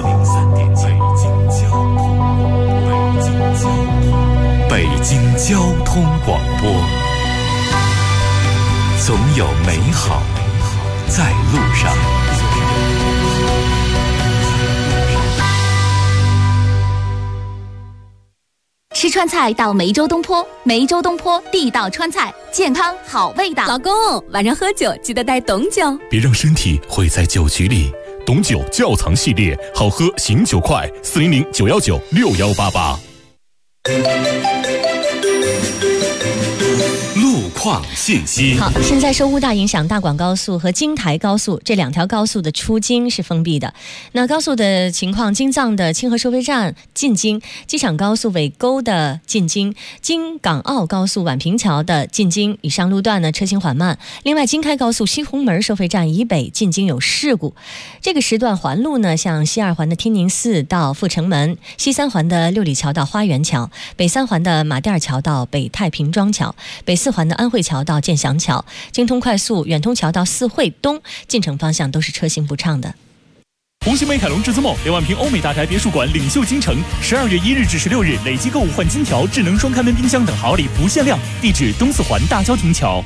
北京交通广播，总有美好在路上。 吃川菜到梅州东坡，梅州东坡地道川菜，健康好味道。 老公，晚上喝酒记得带董酒， 别让身体毁在酒局里。董酒窖藏系列，好喝醒酒快，400-919-6188。路况信息。 好，现在受乌大影响，大广高速和京台高速这2条高速的出京是封闭的。那高速的情况，京藏的清河收费站进京，机场高速尾沟的进京，京港澳高速宛平桥的进京，以上路段呢车行缓慢。另外，京开高速西红门收费站以北进京有事故。这个时段环路呢，像西2环的天宁寺到阜成门，西3环的六里桥到花园桥，北3环的马甸儿桥到北太平庄桥，北4环的安慧桥到建祥桥，京通快速远通桥到四惠东，进城方向都是车行不畅的。 红星美凯龙至尊梦2万平欧美大宅别墅馆领袖京城，12月1日至16日累计购物换金条、智能双开门冰箱等好礼不限量。地址东4环大交亭桥。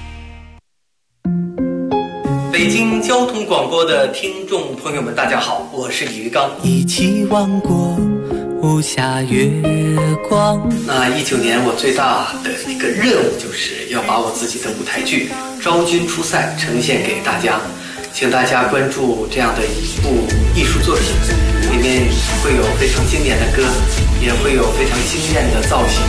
北京交通广播的听众朋友们，大家好，我是李玉刚。 一起望过无暇月光。 那19年我最大的一个任务就是要把我自己的舞台剧《昭君出塞》呈现给大家，请大家关注这样的一部艺术作品，里面会有非常经典的歌，也会有非常惊艳的造型。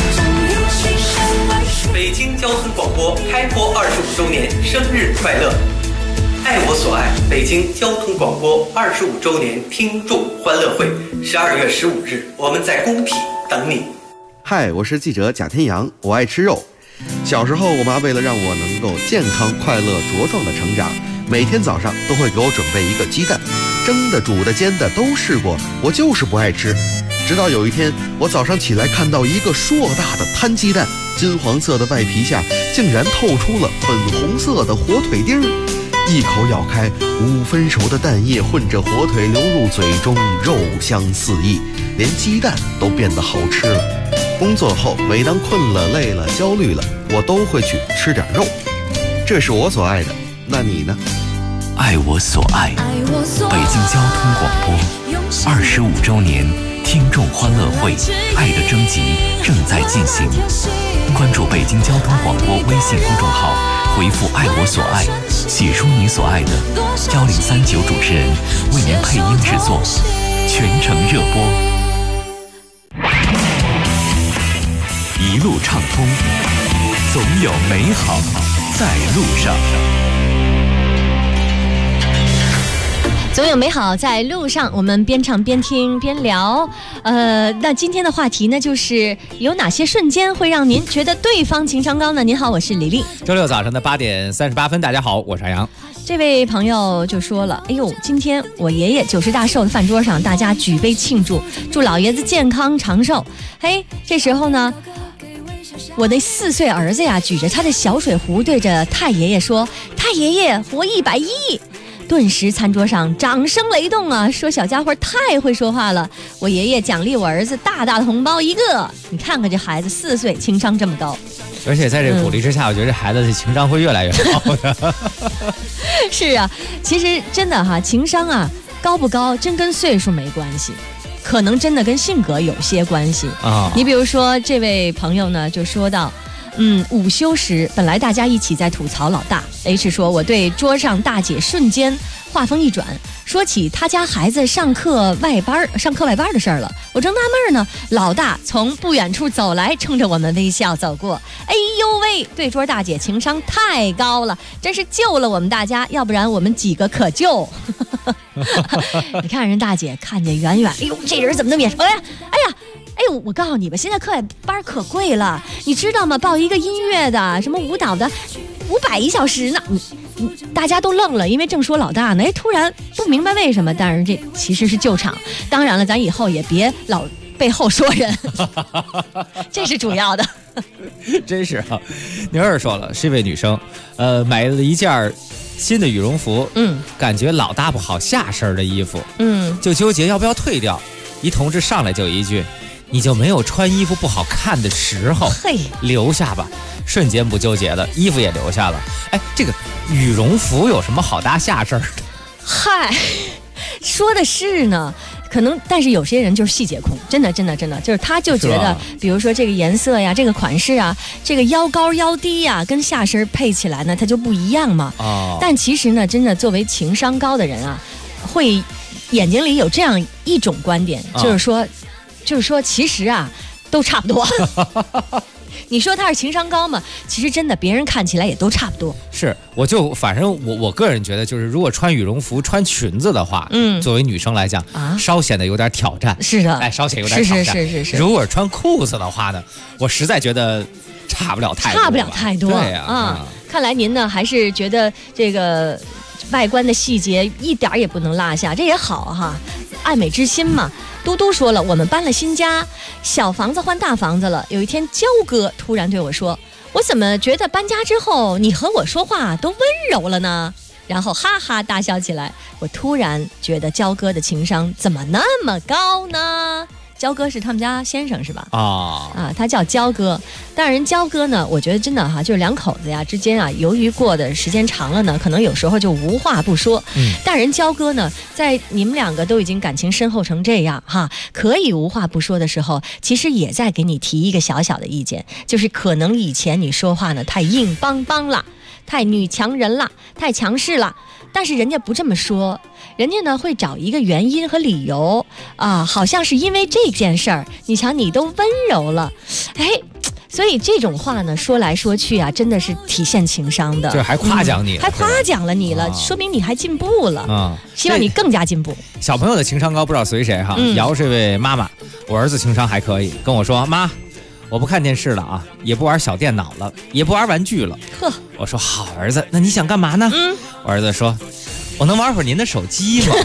北京交通广播开播25周年生日快乐！爱我所爱，北京交通广播25周年听众欢乐会，12月15日，我们在工体等你。 嗨，我是记者贾天阳，我爱吃肉。小时候，我妈为了让我能够健康、快乐、茁壮的成长，每天早上都会给我准备一个鸡蛋，蒸的、煮的、煎的都试过，我就是不爱吃。直到有一天，我早上起来看到一个硕大的摊鸡蛋，金黄色的外皮下竟然透出了粉红色的火腿丁儿。一口咬开，5分熟的蛋液混着火腿流入嘴中，肉香四溢，连鸡蛋都变得好吃了。工作后，每当困了、累了、焦虑了，我都会去吃点肉。这是我所爱的，那你呢？ 爱我所爱，北京交通广播25周年听众欢乐会爱的征集正在进行，关注北京交通广播微信公众号，回复爱我所爱，写出你所爱的，1039主持人为您配音制作，全程热播，一路畅通，总有美好在路上。 总有美好在路上，我们边唱边听边聊。那今天的话题呢，就是有哪些瞬间会让您觉得对方情商高呢？您好，我是李丽。 周六早上的8点38分，大家好，我是阿阳。 这位朋友就说了，哎呦，今天我爷爷90大寿的饭桌上，大家举杯庆祝，祝老爷子健康长寿。嘿，这时候呢，我的4岁儿子呀，举着他的小水壶对着太爷爷说：“太爷爷活110。”顿时餐桌上掌声雷动啊！说小家伙太会说话了。我爷爷奖励我儿子大大的红包1个。你看看这孩子4岁，情商这么高。 而且在这个鼓励之下，我觉得这孩子的情商会越来越高的。 是啊，其实真的哈，情商啊高不高，真跟岁数没关系，可能真的跟性格有些关系啊。你比如说这位朋友呢，就说到。午休时，本来大家一起在吐槽老大。H 说，我对桌上大姐瞬间话锋一转，说起他家孩子上课外班的事儿了。我正纳闷呢，老大从不远处走来，冲着我们微笑走过。哎呦喂，对桌大姐情商太高了，真是救了我们大家，要不然我们几个可救。你看人大姐看见远远，哎呦，这人怎么那么眼熟？哎呀！哎呦，我告诉你吧，现在课外班可贵了，你知道吗？报一个音乐的、什么舞蹈的，5001小时呢。大家都愣了，因为正说老大呢，哎，突然不明白为什么，但是这其实是救场。当然了，咱以后也别老背后说人，这是主要的。 真是啊，牛儿说了，是一位女生，买了一件新的羽绒服，感觉老搭不好下身的衣服，就纠结要不要退掉。一同志上来就一句：“你就没有穿衣服不好看的时候，留下吧。”瞬间不纠结了，衣服也留下了。哎，这个羽绒服有什么好搭下身的？ 嗨，说的是呢。可能，但是有些人就是细节控，真的，就是他就觉得，比如说这个颜色呀，这个款式啊，这个腰高腰低呀，跟下身配起来呢，它就不一样嘛。但其实呢，真的作为情商高的人啊，会眼睛里有这样一种观点，就是说，其实啊，都差不多。你说他是情商高吗？其实真的，别人看起来也都差不多。 是，反正我个人觉得，就是如果穿羽绒服、穿裙子的话，作为女生来讲，稍显得有点挑战。是的，哎，稍显有点挑战。是。如果穿裤子的话呢，我实在觉得差不了太多。对呀， 看来您呢还是觉得这个外观的细节一点也不能落下，这也好哈，爱美之心嘛。嘟嘟说了，我们搬了新家，小房子换大房子了。有一天，焦哥突然对我说：“我怎么觉得搬家之后，你和我说话都温柔了呢？”然后哈哈大笑起来。我突然觉得焦哥的情商怎么那么高呢？焦哥是他们家先生是吧？他叫焦哥。但人焦哥呢，我觉得真的哈，就是两口子呀之间啊，由于过的时间长了呢，可能有时候就无话不说。但人焦哥呢，在你们两个都已经感情深厚成这样哈，可以无话不说的时候，其实也在给你提一个小小的意见，就是可能以前你说话呢太硬邦邦了，太女强人了，太强势了。但是人家不这么说，人家呢会找一个原因和理由啊，好像是因为这件事儿，你瞧你都温柔了，哎，所以这种话呢说来说去啊，真的是体现情商的， 就还夸奖你了， 还夸奖了你了，说明你还进步了希望你更加进步。 小朋友的情商高不知道随谁哈，姚这位妈妈，我儿子情商还可以，跟我说妈，我不看电视了啊，也不玩小电脑了，也不玩玩具了。我说好儿子，那你想干嘛呢？我儿子说，我能玩会儿您的手机吗？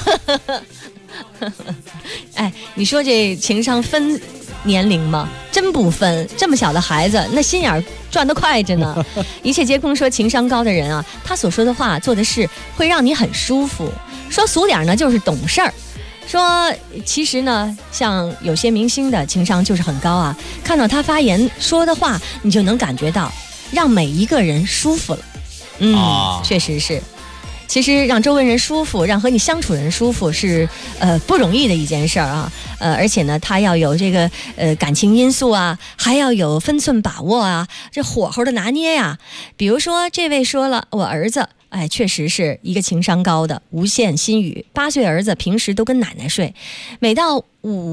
哎，你说这情商分年龄吗？真不分，这么小的孩子，那心眼转得快着呢。一切皆空说情商高的人啊，他所说的话、做的事会让你很舒服。说俗点呢，就是懂事儿。说其实呢，像有些明星的情商就是很高啊，看到他发言说的话，你就能感觉到让每一个人舒服了。确实是。其实让周围人舒服，让和你相处人舒服是不容易的一件事儿啊。而且呢，他要有这个感情因素啊，还要有分寸把握啊，这火候的拿捏呀。比如说这位说了，我儿子。哎，确实是一个情商高的无限心语。8岁儿子平时都跟奶奶睡，每到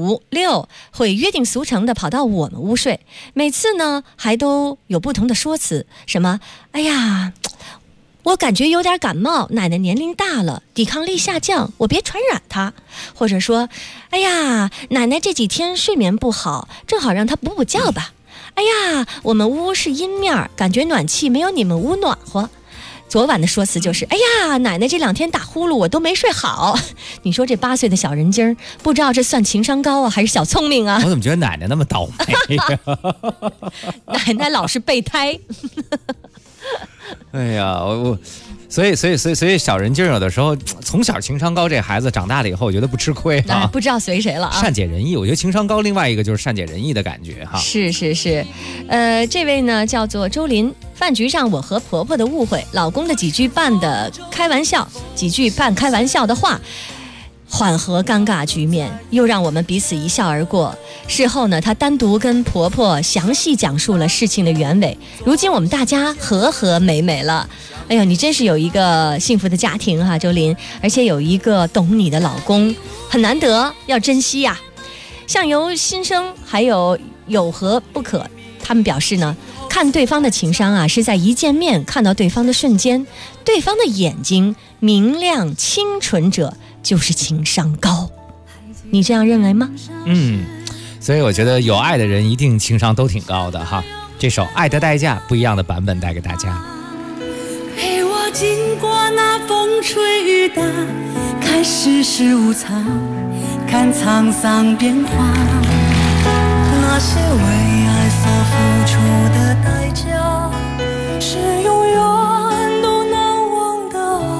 5、6会约定俗成的跑到我们屋睡。每次呢还都有不同的说辞，什么哎呀，我感觉有点感冒，奶奶年龄大了，抵抗力下降，我别传染她。或者说，哎呀，奶奶这几天睡眠不好，正好让她补补觉吧。哎呀，我们屋是阴面，感觉暖气没有你们屋暖和。昨晚的说辞就是，哎呀，奶奶这2天打呼噜，我都没睡好。你说这8岁的小人精，不知道这算情商高啊，还是小聪明啊？ 我怎么觉得奶奶那么倒霉呀？ 奶奶老是备胎。 哎呀，所以小人精有的时候从小情商高，这孩子长大了以后，我觉得不吃亏啊， 不知道随谁了啊。 善解人意，我觉得情商高，另外一个就是善解人意的感觉哈。 是，这位呢叫做周林。饭局上，我和婆婆的误会，老公的几句半开玩笑的话，缓和尴尬局面，又让我们彼此一笑而过。事后呢，她单独跟婆婆详细讲述了事情的原委。如今我们大家和和美美了。哎呦，你真是有一个幸福的家庭哈，周林，而且有一个懂你的老公，很难得，要珍惜呀。相由心生，还有何不可？他们表示呢，看对方的情商啊，是在一见面看到对方的瞬间，对方的眼睛明亮清纯者就是情商高。你这样认为吗？ 所以我觉得有爱的人一定情商都挺高的哈。这首《爱的代价》不一样的版本带给大家。 陪我经过那风吹雨打，看世事无常，看沧桑变化，那些为爱所付出的代价，是永远都难忘的。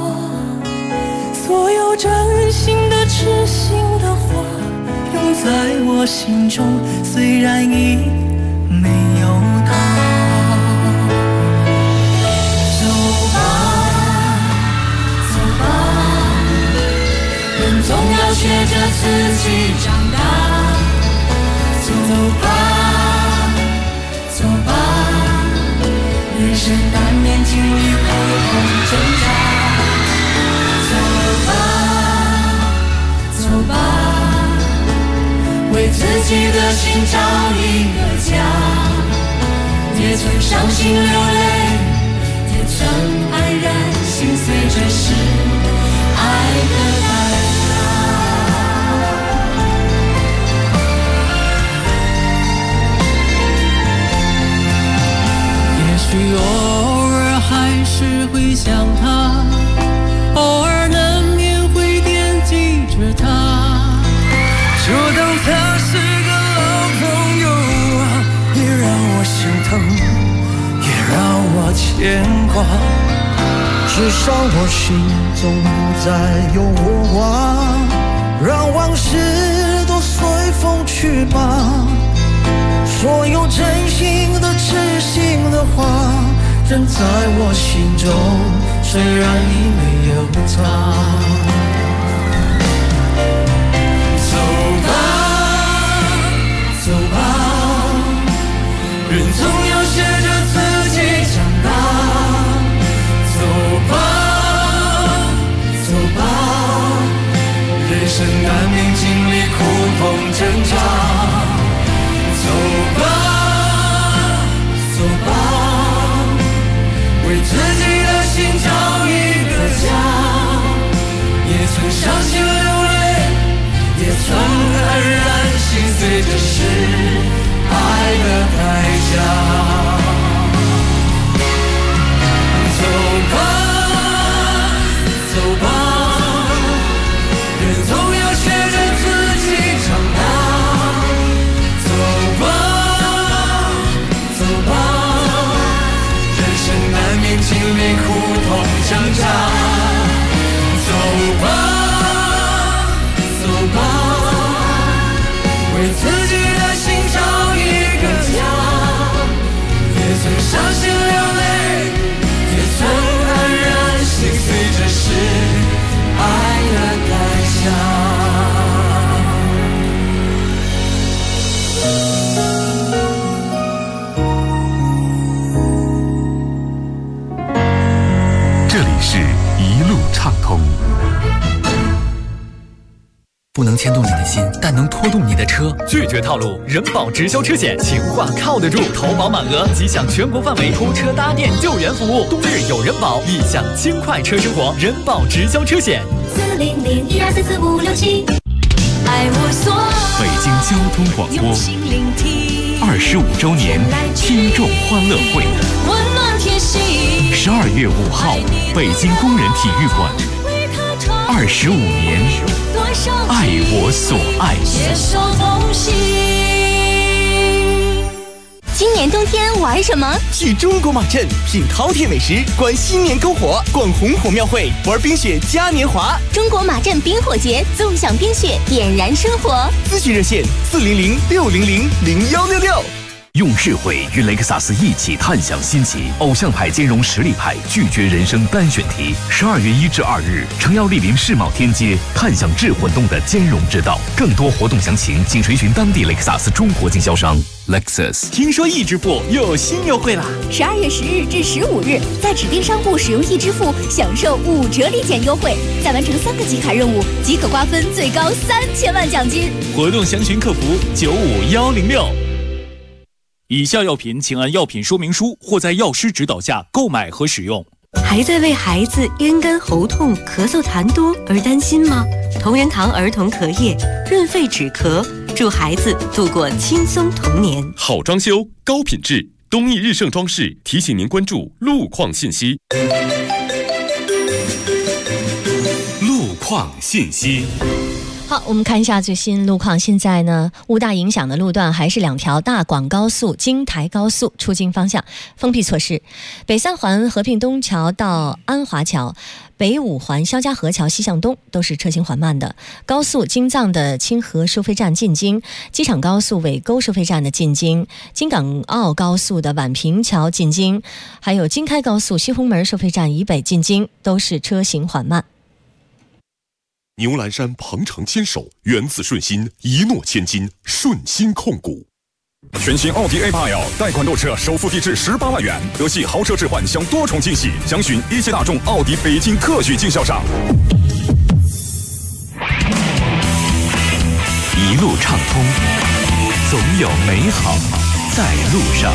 有真心的痴心的话永在我心中，虽然已没有他。走吧走吧，人总要学着自己长大。走吧走吧，人生难免经历苦痛挣扎。走吧走吧，为自己的心找一个家。也曾伤心流泪，也曾黯然心碎，这是爱的代价。也许偶尔还是会想他，偶尔难免会惦记着他，就当他是个老朋友，也让我心疼，也让我牵挂。 至少我心中不再有我挂，让往事都随风去吧。所有真心的痴心的话仍在我心中，虽然已没有他。 走吧走吧，人总要学着自己长大。走吧走吧，人生难免经历苦痛挣扎。走吧走吧，为自己的心找一个家。也曾伤心流泪，也曾黯然心碎，这是爱的代价。走吧走吧，人总要学着自己长大。走吧走吧，人生难免经历苦痛挣扎。走吧走吧，为自己的心找一个家。也曾伤心流泪，也曾黯然心碎，这是爱的代价。 这里是一路畅通。 不能牵动你的心，但能拖动你的车。拒绝套路，人保直销车险，情话靠得住。投保满额即享全国范围拖车搭电救援服务。冬日有人保，立享轻快车生活。人保直销车险。 400-1244567。爱我所爱。 北京交通广播25周年听众欢乐会， 温暖贴心。 12月5号，北京工人体育馆，25年，爱我所爱。 携手同行。今年冬天玩什么？ 去中国马镇品饕餮美食，观新年篝火，逛红火庙会，玩冰雪嘉年华。 中国马镇冰火节，纵享冰雪，点燃生活。 咨询热线400-600-0166。 用智慧与雷克萨斯一起探享新奇，偶像派兼容实力派，拒绝人生单选题。12月1至2日，诚邀莅临世贸天阶，探享智混动的兼容之道。更多活动详情，请垂询当地雷克萨斯中国经销商 Lexus。 听说易支付又有新优惠啦 ！12月10日至15日，在指定商户使用易支付，享受5折立减优惠。再完成3个集卡任务，即可瓜分最高3000万奖金。 活动详询客服95106。以下药品请按药品说明书或在药师指导下购买和使用。 还在为孩子咽干喉痛、咳嗽痰多而担心吗？同仁堂儿童咳液润肺止咳，祝孩子度过轻松童年。 好装修，高品质，东义日盛装饰提醒您关注路况信息。路况信息。 好，我们看一下最新路况。现在呢，雾大影响的路段还是2条大广高速、京台高速出京方向封闭措施。北三环合并东桥到安华桥、北五环肖家河桥西向东都是车行缓慢的。高速京藏的清河收费站进京，机场高速尾沟收费站的进京，京港澳高速的宛平桥进京，还有京开高速西红门收费站以北进京都是车行缓慢。 牛栏山鹏程坚守，源自顺心，一诺千金，顺心控股。 全新奥迪 A8L 贷款购车，首付低至18万元，德系豪车置换享多重惊喜，详询一汽大众奥迪北京特许经销商。 一路畅通，总有美好在路上。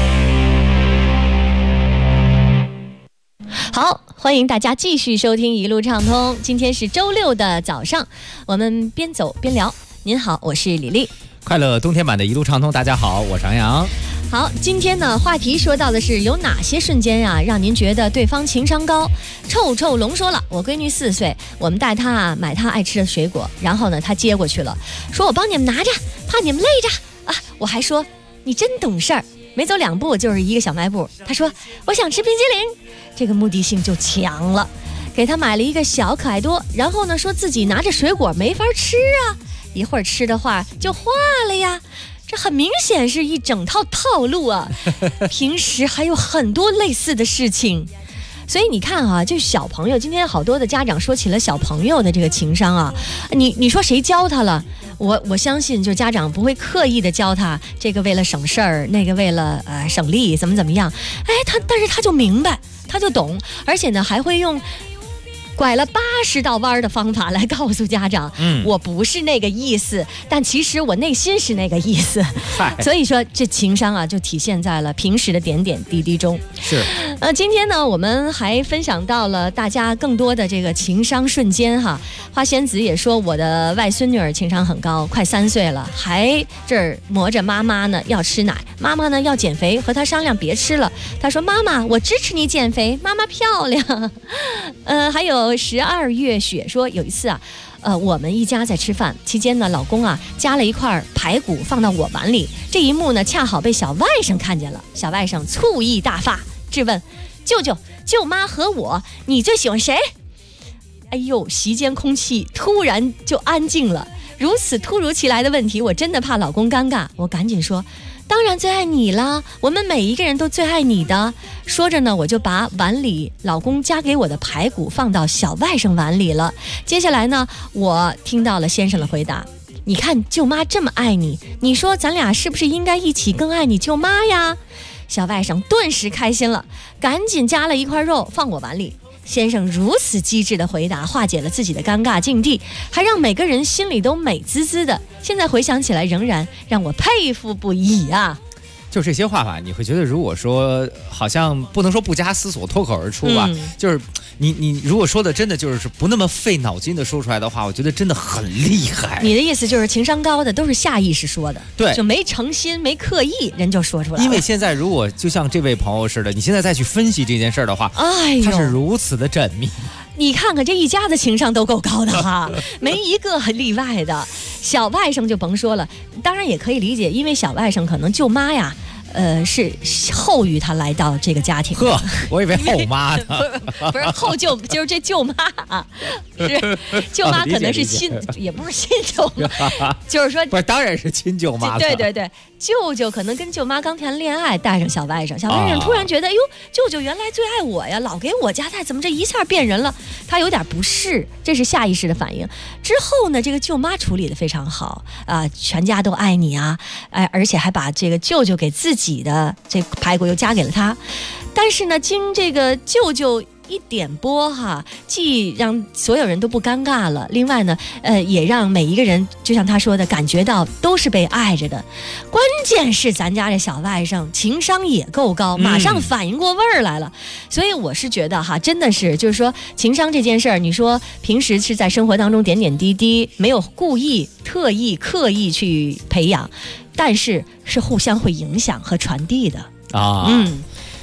好，欢迎大家继续收听一路畅通。今天是周6的早上，我们边走边聊。您好，我是李丽。 快乐冬天版的一路畅通，大家好，我是杨洋。 好，今天呢，话题说到的是有哪些瞬间啊，让您觉得对方情商高？臭臭龙说了，我闺女4岁，我们带她买她爱吃的水果，然后呢，她接过去了，说我帮你们拿着，怕你们累着啊。我还说你真懂事儿，没走2步就是一个小卖部。她说我想吃冰激凌。这个目的性就强了，给他买了一个小可爱多，然后呢说自己拿着水果没法吃啊，一会儿吃的话就化了呀，这很明显是一整套套路啊。平时还有很多类似的事情，所以你看啊，就小朋友，今天好多的家长说起了小朋友的这个情商啊，你说谁教他了？我相信，就家长不会刻意的教他，这个为了省事儿，那个为了省力，怎么样？哎，但是他就明白，他就懂，而且呢还会用拐了80道弯的方法来告诉家长，我不是那个意思，但其实我内心是那个意思。所以说这情商啊，就体现在了平时的点点滴滴中。 是， 今天呢，我们还分享到了大家更多的这个情商瞬间哈。花仙子也说，我的外孙女儿情商很高，快3岁了，还这儿磨着妈妈呢要吃奶，妈妈呢要减肥，和她商量别吃了。她说妈妈，我支持你减肥，妈妈漂亮。还有12月雪说，有一次啊，我们一家在吃饭期间呢，老公啊夹了一块排骨放到我碗里，这一幕呢恰好被小外甥看见了。小外甥醋意大发，质问舅舅、舅妈和我，你最喜欢谁？哎呦，席间空气突然就安静了。如此突如其来的问题，我真的怕老公尴尬，我赶紧说，当然最爱你啦，我们每一个人都最爱你的。说着呢，我就把碗里老公夹给我的排骨放到小外甥碗里了。接下来呢，我听到了先生的回答，你看舅妈这么爱你，你说咱俩是不是应该一起更爱你舅妈呀？小外甥顿时开心了，赶紧夹了一块肉放我碗里。先生如此机智的回答，化解了自己的尴尬境地，还让每个人心里都美滋滋的。现在回想起来，仍然让我佩服不已啊！ 就这些话吧，你会觉得如果说好像不能说不加思索脱口而出吧，就是你如果说的真的就是不那么费脑筋的说出来的话，我觉得真的很厉害。 你的意思就是情商高的都是下意识说的， 对， 就没诚心没刻意，人就说出来了。 因为现在如果就像这位朋友似的，你现在再去分析这件事的话， 哎呦， 他是如此的缜密。 你看看这一家子情商都够高的哈，没一个例外的。小外甥就甭说了，当然也可以理解，因为小外甥可能舅妈呀。是后于他来到这个家庭。 呵，我以为后妈呢。 不是后舅，就是这舅妈啊，是舅妈可能是亲，也不是亲舅妈，就是说， 不是，当然是亲舅妈。 对对对，舅舅可能跟舅妈刚谈恋爱，带上小外甥，小外甥突然觉得，哎呦，舅舅原来最爱我呀，老给我夹菜，怎么这一下变人了？他有点不适，这是下意识的反应。之后呢，这个舅妈处理得非常好啊，全家都爱你啊，而且还把这个舅舅给自己的这排骨又夹给了他。但是呢，经这个舅舅一点拨哈，既让所有人都不尴尬了，另外呢，也让每一个人就像他说的，感觉到都是被爱着的。关键是咱家这小外甥情商也够高，马上反应过味儿来了。所以我是觉得哈，真的是就是说情商这件事儿，你说平时是在生活当中点点滴滴，没有故意、特意、刻意去培养，但是是互相会影响和传递的啊。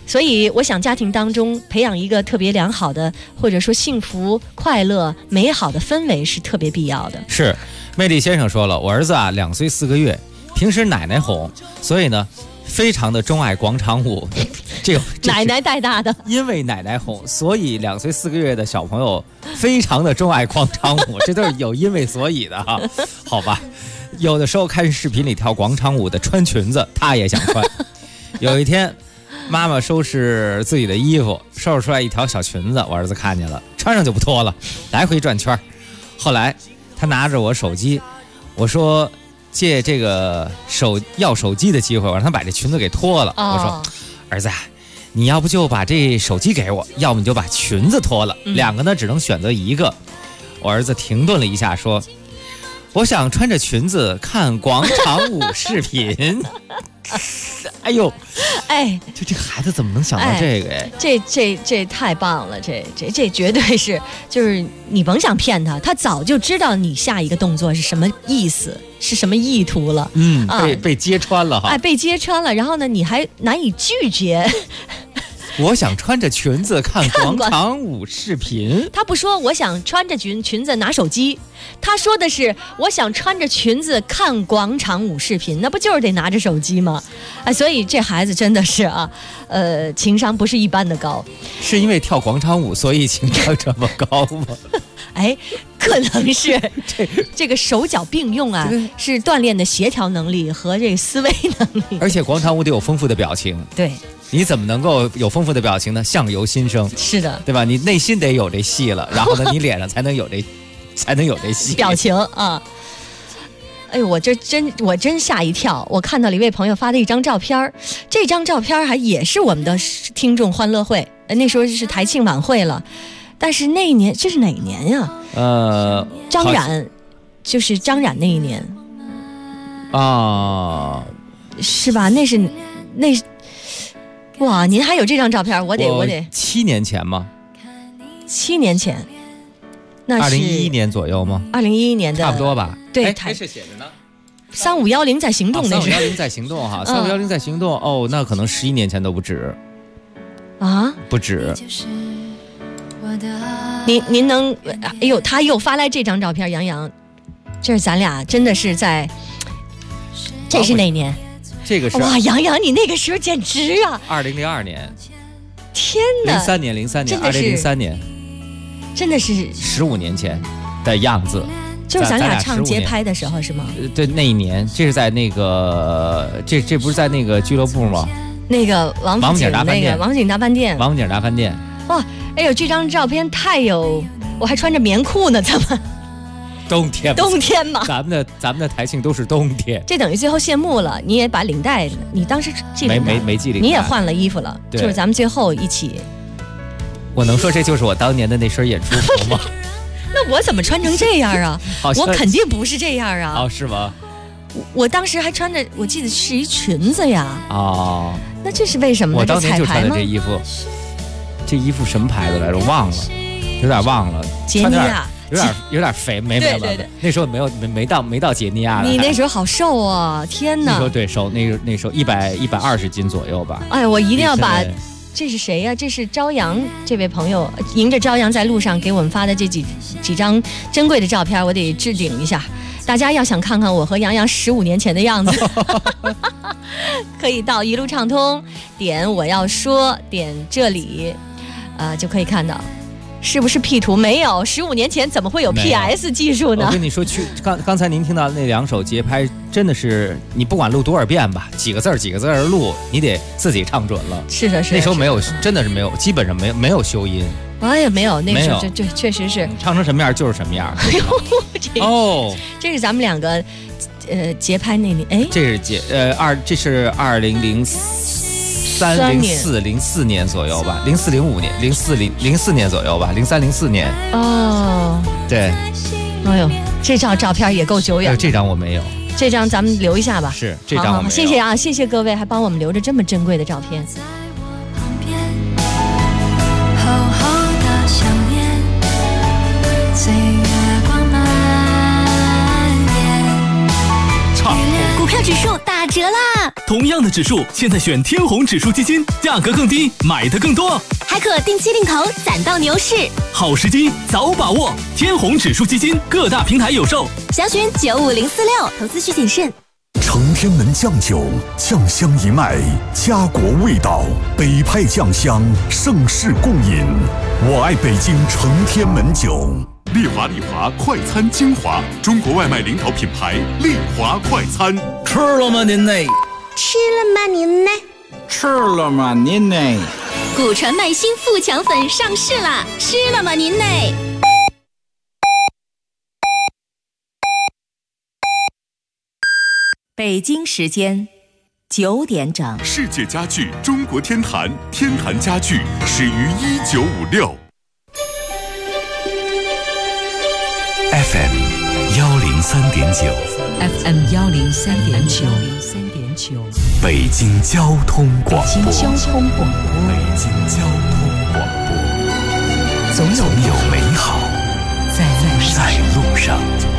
所以我想家庭当中培养一个特别良好的，或者说幸福、快乐、美好的氛围是特别必要的。 是，魅力先生说了，我儿子啊2岁4个月，平时奶奶哄，所以呢非常的钟爱广场舞。这奶奶带大的， 因为奶奶哄，所以2岁4个月的小朋友非常的钟爱广场舞，这都是有因为所以的哈。好吧，有的时候看视频里跳广场舞的穿裙子，他也想穿。有一天妈妈收拾自己的衣服，收拾出来一条小裙子，我儿子看见了，穿上就不脱了，来回转圈。后来他拿着我手机，我说借这个要手机的机会，我让他把这裙子给脱了。我说儿子啊，你要不就把这手机给我，要么你就把裙子脱了，两个呢只能选择一个。我儿子停顿了一下说，我想穿着裙子看广场舞视频。哎呦， 哎， 就这个孩子怎么能想到这个？哎， 这太棒了，这绝对是，就是你甭想骗他，他早就知道你下一个动作是什么意思，是什么意图了。 被揭穿了哈。 哎，被揭穿了，然后呢，你还难以拒绝。 我想穿着裙子看广场舞视频。 他不说我想穿着裙子拿手机，他说的是我想穿着裙子看广场舞视频，那不就是得拿着手机吗？哎，所以这孩子真的是啊，情商不是一般的高。 是因为跳广场舞所以情商这么高吗？ 哎，可能是这个手脚并用啊，是锻炼的协调能力和这个思维能力。 而且广场舞得有丰富的表情。 对。 你怎么能够有丰富的表情呢？相由心生， 是的， 对吧？你内心得有这戏了，然后呢，你脸上才能有这戏表情啊。哎呦，我真吓一跳！我看到了一位朋友发的一张照片，这张照片还也是我们的听众欢乐会，那时候是台庆晚会了，但是那一年这是哪年呀？张冉，就是张冉那一年啊， 是吧？那是。哇，您还有这张照片？我得 7年前吗 ？7年前，那是 2011年左右吗 ？2011年的差不多吧？ 对， 还是写着呢。 3510在行动，那是 3510在行动哈，3510在行动哦，那可能11年前都不止啊， 不止。 您能？哎呦，他又发来这张照片，杨洋，这是咱俩真的是在，这是哪年？ 这个是哇，杨洋，你那个时候简直啊 ！2002年， 天哪 ！03年，2003年， 真的是 15年前的样子。 就是咱俩唱节拍的时候是吗？ 对，那一年，这是在那个，这不是在那个俱乐部吗？ 那个王府井那个王府井大饭店。 王府井大饭店。 哇，哎呦，这张照片太有，我还穿着棉裤呢，怎么？ 冬天嘛， 咱们的台庆都是冬天。 这等于最后谢幕了，你也把领带，你当时系领带没系领带， 你也换了衣服了，就是咱们最后一起。 我能说这就是我当年的那身演出服吗？ 那我怎么穿成这样啊？我肯定不是这样啊！ 哦，是吗？ 我当时还穿着，我记得是一裙子呀。 哦， 那这是为什么呢？ 我当年就穿的这衣服，这衣服什么牌子来着？忘了，有点忘了。 杰尼亚。 有点肥，没，那时候没到杰尼亚。 你那时候好瘦啊！天哪， 那时候对瘦，那时候120斤左右吧。 哎，我一定要把，这是谁呀？这是朝阳这位朋友，迎着朝阳在路上给我们发的这几张珍贵的照片，我得置顶一下。大家要想看看我和杨洋15年前的样子，可以到一路畅通，点我要说，点这里，就可以看到。是不是 P 图？没有，15年前怎么会有 PS 技术呢？ 我跟你说，刚才您听到那2首节拍，真的是你不管录多少遍吧，几个字儿录，你得自己唱准了。 是的， 那时候没有，真的是没有，基本上没有修音。 哎呀，没有，那时候这确实是唱成什么样就是什么样。 哎呦，这是咱们两个节拍那年，哎， 这是这是2004、04年左右吧，04、05年，04年左右吧，03、04年。 哦， 对。 哎呦，这张照片也够久远。 这张我没有。 这张咱们留一下吧。 是，这张我没有。 谢谢啊，谢谢各位还帮我们留着这么珍贵的照片。 股票指数打折啦！ 同样的指数，现在选天弘指数基金，价格更低，买的更多， 还可定期定投，攒到牛市。 好时机，早把握！天弘指数基金各大平台有售， 详询95046，投资需谨慎。 承天门酱酒，酱香一脉，家国味道，北派酱香，盛世共饮。我爱北京承天门酒。 丽华快餐精华，中国外卖领导品牌丽华快餐。 吃了吗您呢？ 吃了吗您呢？ 吃了吗您呢？ 古传麦心富强粉上市啦！吃了吗您呢？ 北京时间9点整。 世界家具中国天坛，天坛家具始于1956。 FM 103.9 FM 103.9 北京交通广播。 北京交通广播。 北京交通广播。 总有美好在路上。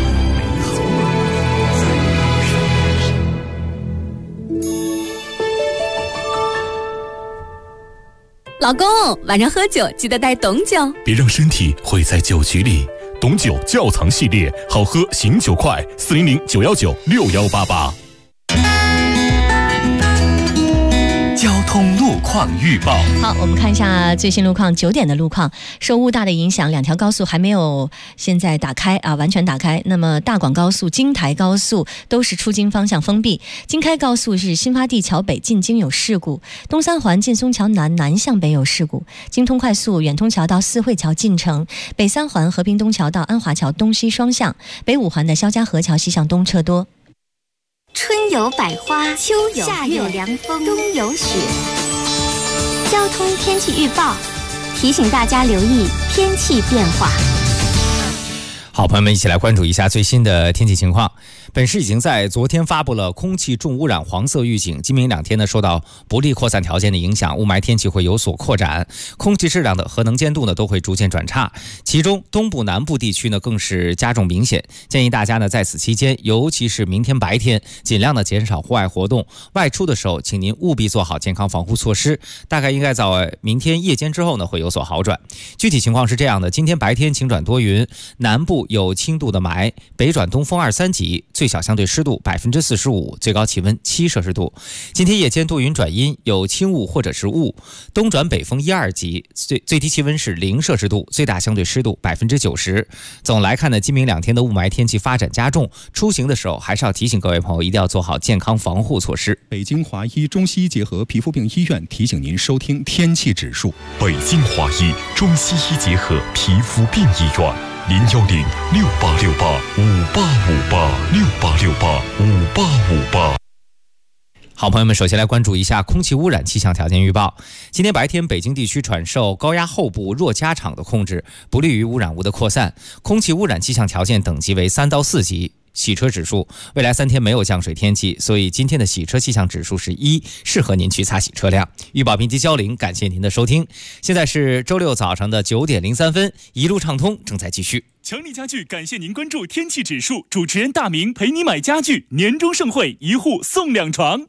老公，晚上喝酒记得带董酒， 别让身体毁在酒局里。董酒窖藏系列，好喝醒酒快，400-919-6188。 交通路况预报。 好，我们看一下最新路况。9点的路况，受雾大的影响，2条高速还没有现在打开啊，完全打开。那么大广高速、京台高速都是出京方向封闭。京开高速是新发地桥北进京有事故，东三环劲松桥南向北有事故。京通快速远通桥到四惠桥进城，北三环和平东桥到安华桥东西双向，北五环的肖家河桥西向东车多。 春有百花，秋有夏有凉风，冬有雪。交通天气预报提醒大家留意天气变化。 好，朋友们一起来关注一下最新的天气情况。本市已经在昨天发布了空气重污染黄色预警，今明2天呢受到不利扩散条件的影响，雾霾天气会有所扩展，空气质量的和能见度呢都会逐渐转差，其中东部南部地区呢更是加重明显。建议大家呢在此期间，尤其是明天白天，尽量的减少户外活动，外出的时候请您务必做好健康防护措施。大概应该在明天夜间之后呢会有所好转。具体情况是这样的，今天白天晴转多云，南部有轻度的霾，北转东风2、3级，最小相对湿度45%，最高气温7摄氏度。今天夜间多云转阴，有轻雾或者是雾，东转北风1、2级，最低气温是0摄氏度，最大相对湿度90%。总来看呢，今明2天的雾霾天气发展加重，出行的时候还是要提醒各位朋友一定要做好健康防护措施。 北京华医中西医结合皮肤病医院提醒您收听天气指数。 北京华医中西医结合皮肤病医院。010-6868-5858，6868-5858。 好，朋友们，首先来关注一下空气污染气象条件预报。今天白天，北京地区转受高压后部弱加场的控制，不利于污染物的扩散，空气污染气象条件等级为3到4级。洗车指数，未来3天没有降水天气，所以今天的洗车气象指数是1，适合您去擦洗车辆。预报编辑焦玲，感谢您的收听。现在是周六早上的9点03分，一路畅通正在继续。 强力家具感谢您关注天气指数，主持人大明陪你买家具，年终盛会1户送2床。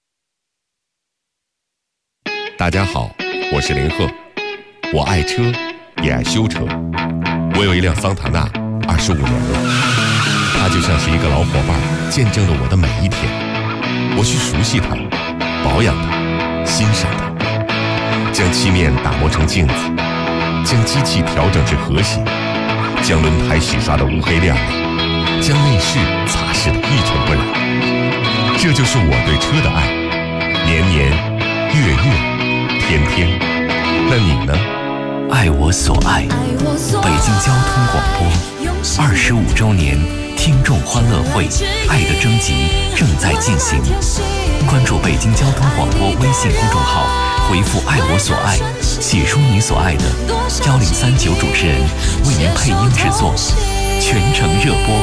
大家好，我是林鹤，我爱车，也爱修车。我有一辆桑塔纳，25年了。它就像是一个老伙伴，见证了我的每一天。我去熟悉它，保养它，欣赏它，将漆面打磨成镜子，将机器调整至和谐，将轮胎洗刷得乌黑亮丽，将内饰擦拭得一尘不染。这就是我对车的爱，年年月月天天。那你呢？ 爱我所爱，北京交通广播25周年听众欢乐会爱的征集正在进行，关注北京交通广播微信公众号，回复爱我所爱，写出你所爱的1039主持人为您配音制作，全程热播。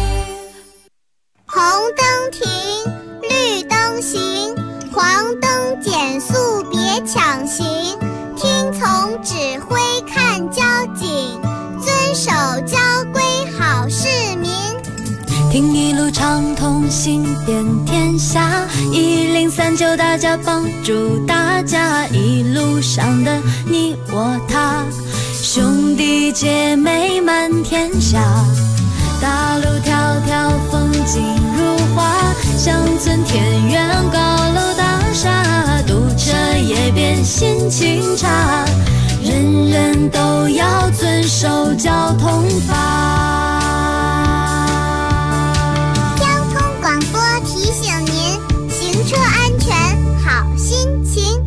红灯停，绿灯行，黄灯减速别抢行，听从指挥看交警，遵守交规好市民。 听一路畅通行，遍天天下，1039大家帮助大家，一路上的你我他，兄弟姐妹满天下，大路迢迢风景如画，乡村田园高楼大厦，堵车也变心情差，人人都要遵守交通法。 广播提醒您，行车安全好心情。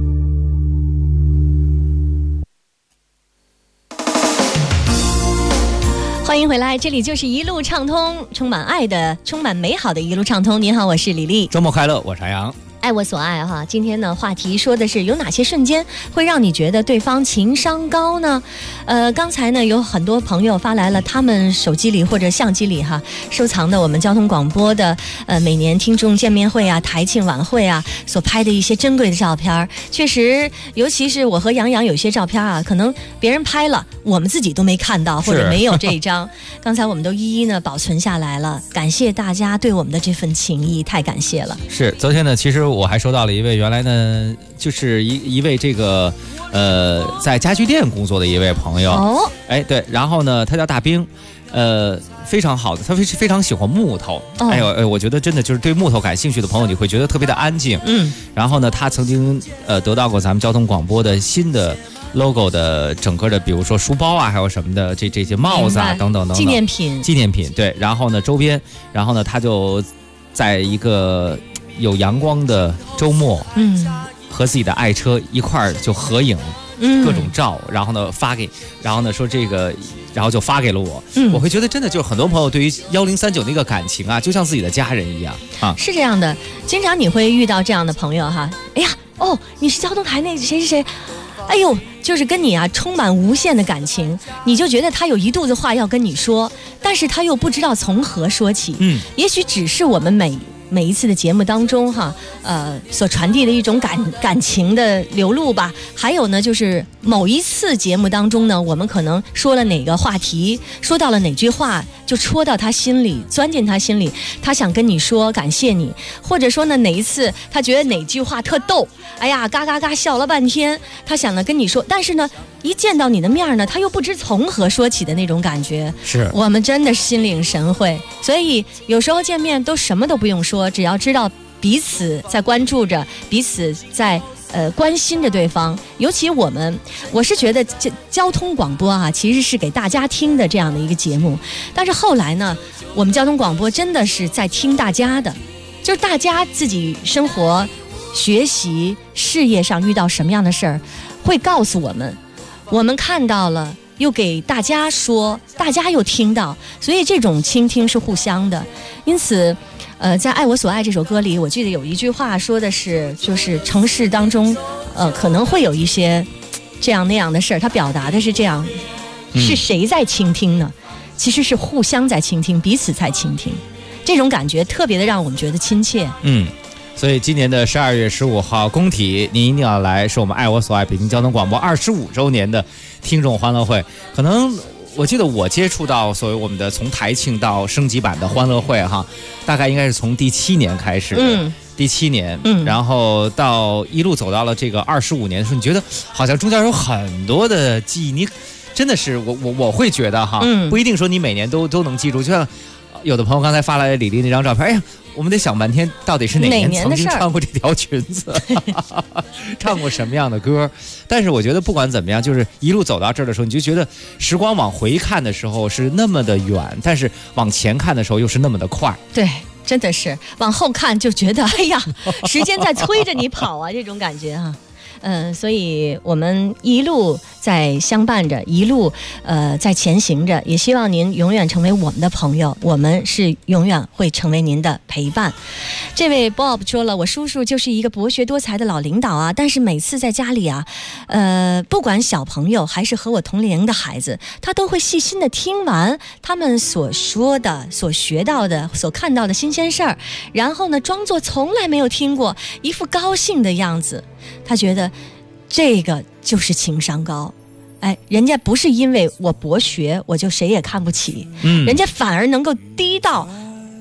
欢迎回来，这里就是一路畅通，充满爱的、充满美好的一路畅通。您好，我是李丽。 周末快乐，我是杨洋。 爱我所爱哈，今天呢话题说的是有哪些瞬间会让你觉得对方情商高呢？刚才呢有很多朋友发来了他们手机里或者相机里哈收藏的我们交通广播的每年听众见面会啊、台庆晚会啊所拍的一些珍贵的照片。确实，尤其是我和杨洋有些照片啊，可能别人拍了，我们自己都没看到或者没有这一张。刚才我们都一一呢保存下来了，感谢大家对我们的这份情谊，太感谢了。 是，昨天呢，其实我还收到了一位原来呢就是一位这个在家具店工作的一位朋友哦，哎对，然后呢他叫大兵，非常好的，他非常喜欢木头，哦、哎呦我觉得真的就是对木头感兴趣的朋友，你会觉得特别的安静，然后呢他曾经得到过咱们交通广播的新的 logo 的整个的，比如说书包啊，还有什么的这些帽子啊等等等等纪念品对，然后呢周边，然后呢他就在一个有阳光的周末，和自己的爱车一块儿就合影，各种照，然后呢发给，然后呢说这个，然后就发给了我。我会觉得真的就是很多朋友对于1039那个感情啊，就像自己的家人一样啊。 是这样的，经常你会遇到这样的朋友哈，哎呀，哦，你是交通台那谁谁谁，哎呦，就是跟你啊充满无限的感情，你就觉得他有一肚子话要跟你说，但是他又不知道从何说起。也许只是我们每一次的节目当中哈，所传递的一种感情的流露吧。还有呢，就是某一次节目当中呢，我们可能说了哪个话题，说到了哪句话，就戳到他心里，钻进他心里，他想跟你说感谢你，或者说呢哪一次他觉得哪句话特逗，哎呀嘎嘎嘎笑了半天，他想呢跟你说，但是呢一见到你的面呢，他又不知从何说起的那种感觉，是我们真的是心领神会。所以有时候见面都什么都不用说，只要知道彼此在关注着，彼此在关心着对方。尤其我是觉得交通广播啊，其实是给大家听的这样的一个节目。但是后来呢，我们交通广播真的是在听大家的，就是大家自己生活、学习、事业上遇到什么样的事儿，会告诉我们，我们看到了，又给大家说，大家又听到，所以这种倾听是互相的。因此在《爱我所爱》这首歌里，我记得有一句话说的是，就是城市当中可能会有一些这样那样的事儿，它表达的是这样，是谁在倾听呢？其实是互相在倾听，彼此在倾听，这种感觉特别的让我们觉得亲切。 所以今年的12月15号工体，您一定要来，是我们爱我所爱北京交通广播25周年的听众欢乐会。可能我记得我接触到所谓我们的从台庆到升级版的欢乐会哈，大概应该是从第7年开始的，第7年，然后到一路走到了这个25年的时候，你觉得好像中间有很多的记忆，你真的是我会觉得哈，不一定说你每年都能记住，就像有的朋友刚才发来李丽那张照片，哎呀，我们得想半天，到底是哪年曾经穿过这条裙子，唱过什么样的歌？但是我觉得不管怎么样，就是一路走到这儿的时候，你就觉得时光往回看的时候是那么的远，但是往前看的时候又是那么的快。 对，真的是往后看就觉得，哎呀，时间在催着你跑啊，这种感觉哈。所以我们一路在相伴着，一路在前行着，也希望您永远成为我们的朋友，我们是永远会成为您的陪伴。这位 Bob 说了，我叔叔就是一个博学多才的老领导啊，但是每次在家里啊，不管小朋友还是和我同龄的孩子，他都会细心的听完他们所说的、所学到的、所看到的新鲜事儿，然后呢装作从来没有听过，一副高兴的样子。他觉得这个就是情商高，哎，人家不是因为我博学我就谁也看不起，人家反而能够低到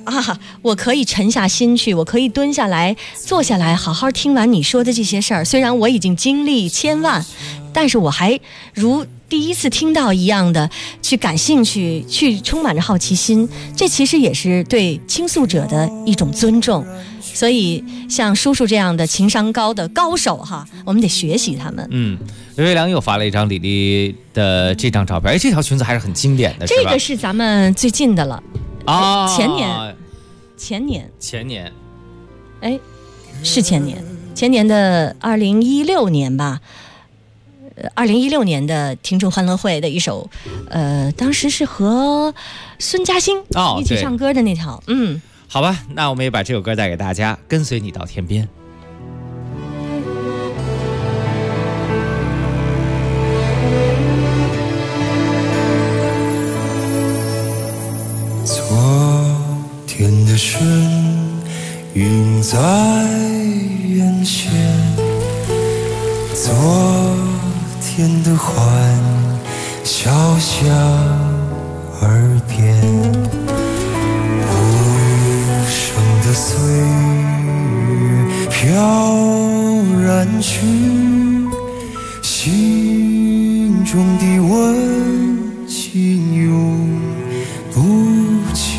我可以沉下心去，我可以蹲下来坐下来好好听完你说的这些事儿。虽然我已经经历千万，但是我还如第一次听到一样的去感兴趣，去充满着好奇心。这其实也是对倾诉者的一种尊重。所以像叔叔这样的情商高的高手哈，我们得学习他们。 刘月良又发了一张李丽的这张照片，这条裙子还是很经典的，是吧？ 这个是咱们最近的了前年，哎，是前年的2016年吧，2016年的听众欢乐会的一首，当时是和孙嘉欣一起唱歌的那条， 好吧，那我们也把这首歌带给大家，跟随你到天边。 天的身云在眼前，昨天的欢笑响耳边，无声的岁月飘然去，心中的温情永不见。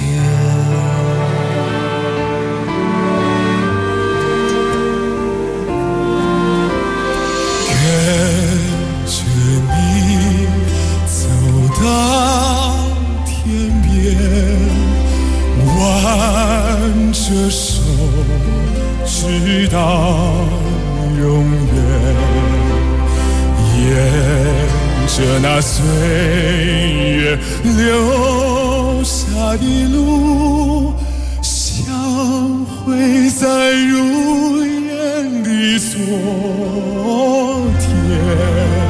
这手直到永远，沿着那岁月留下的路，相会在如烟的昨天。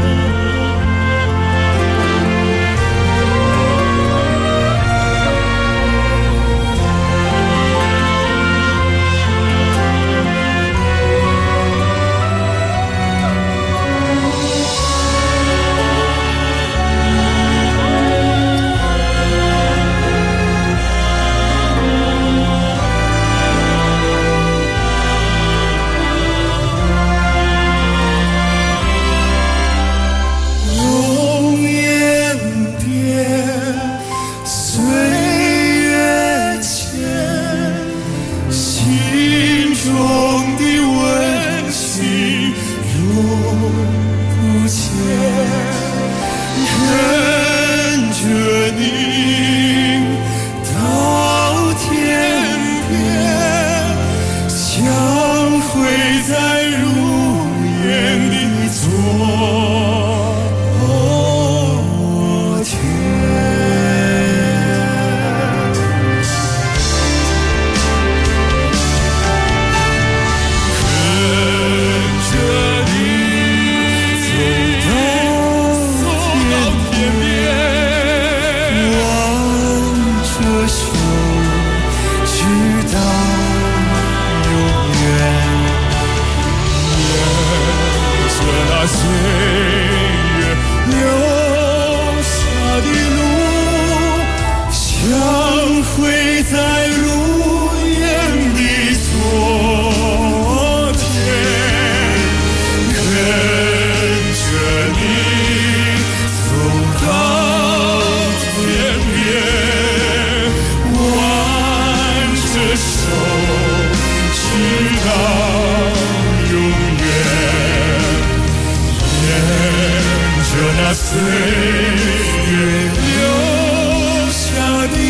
岁月留下的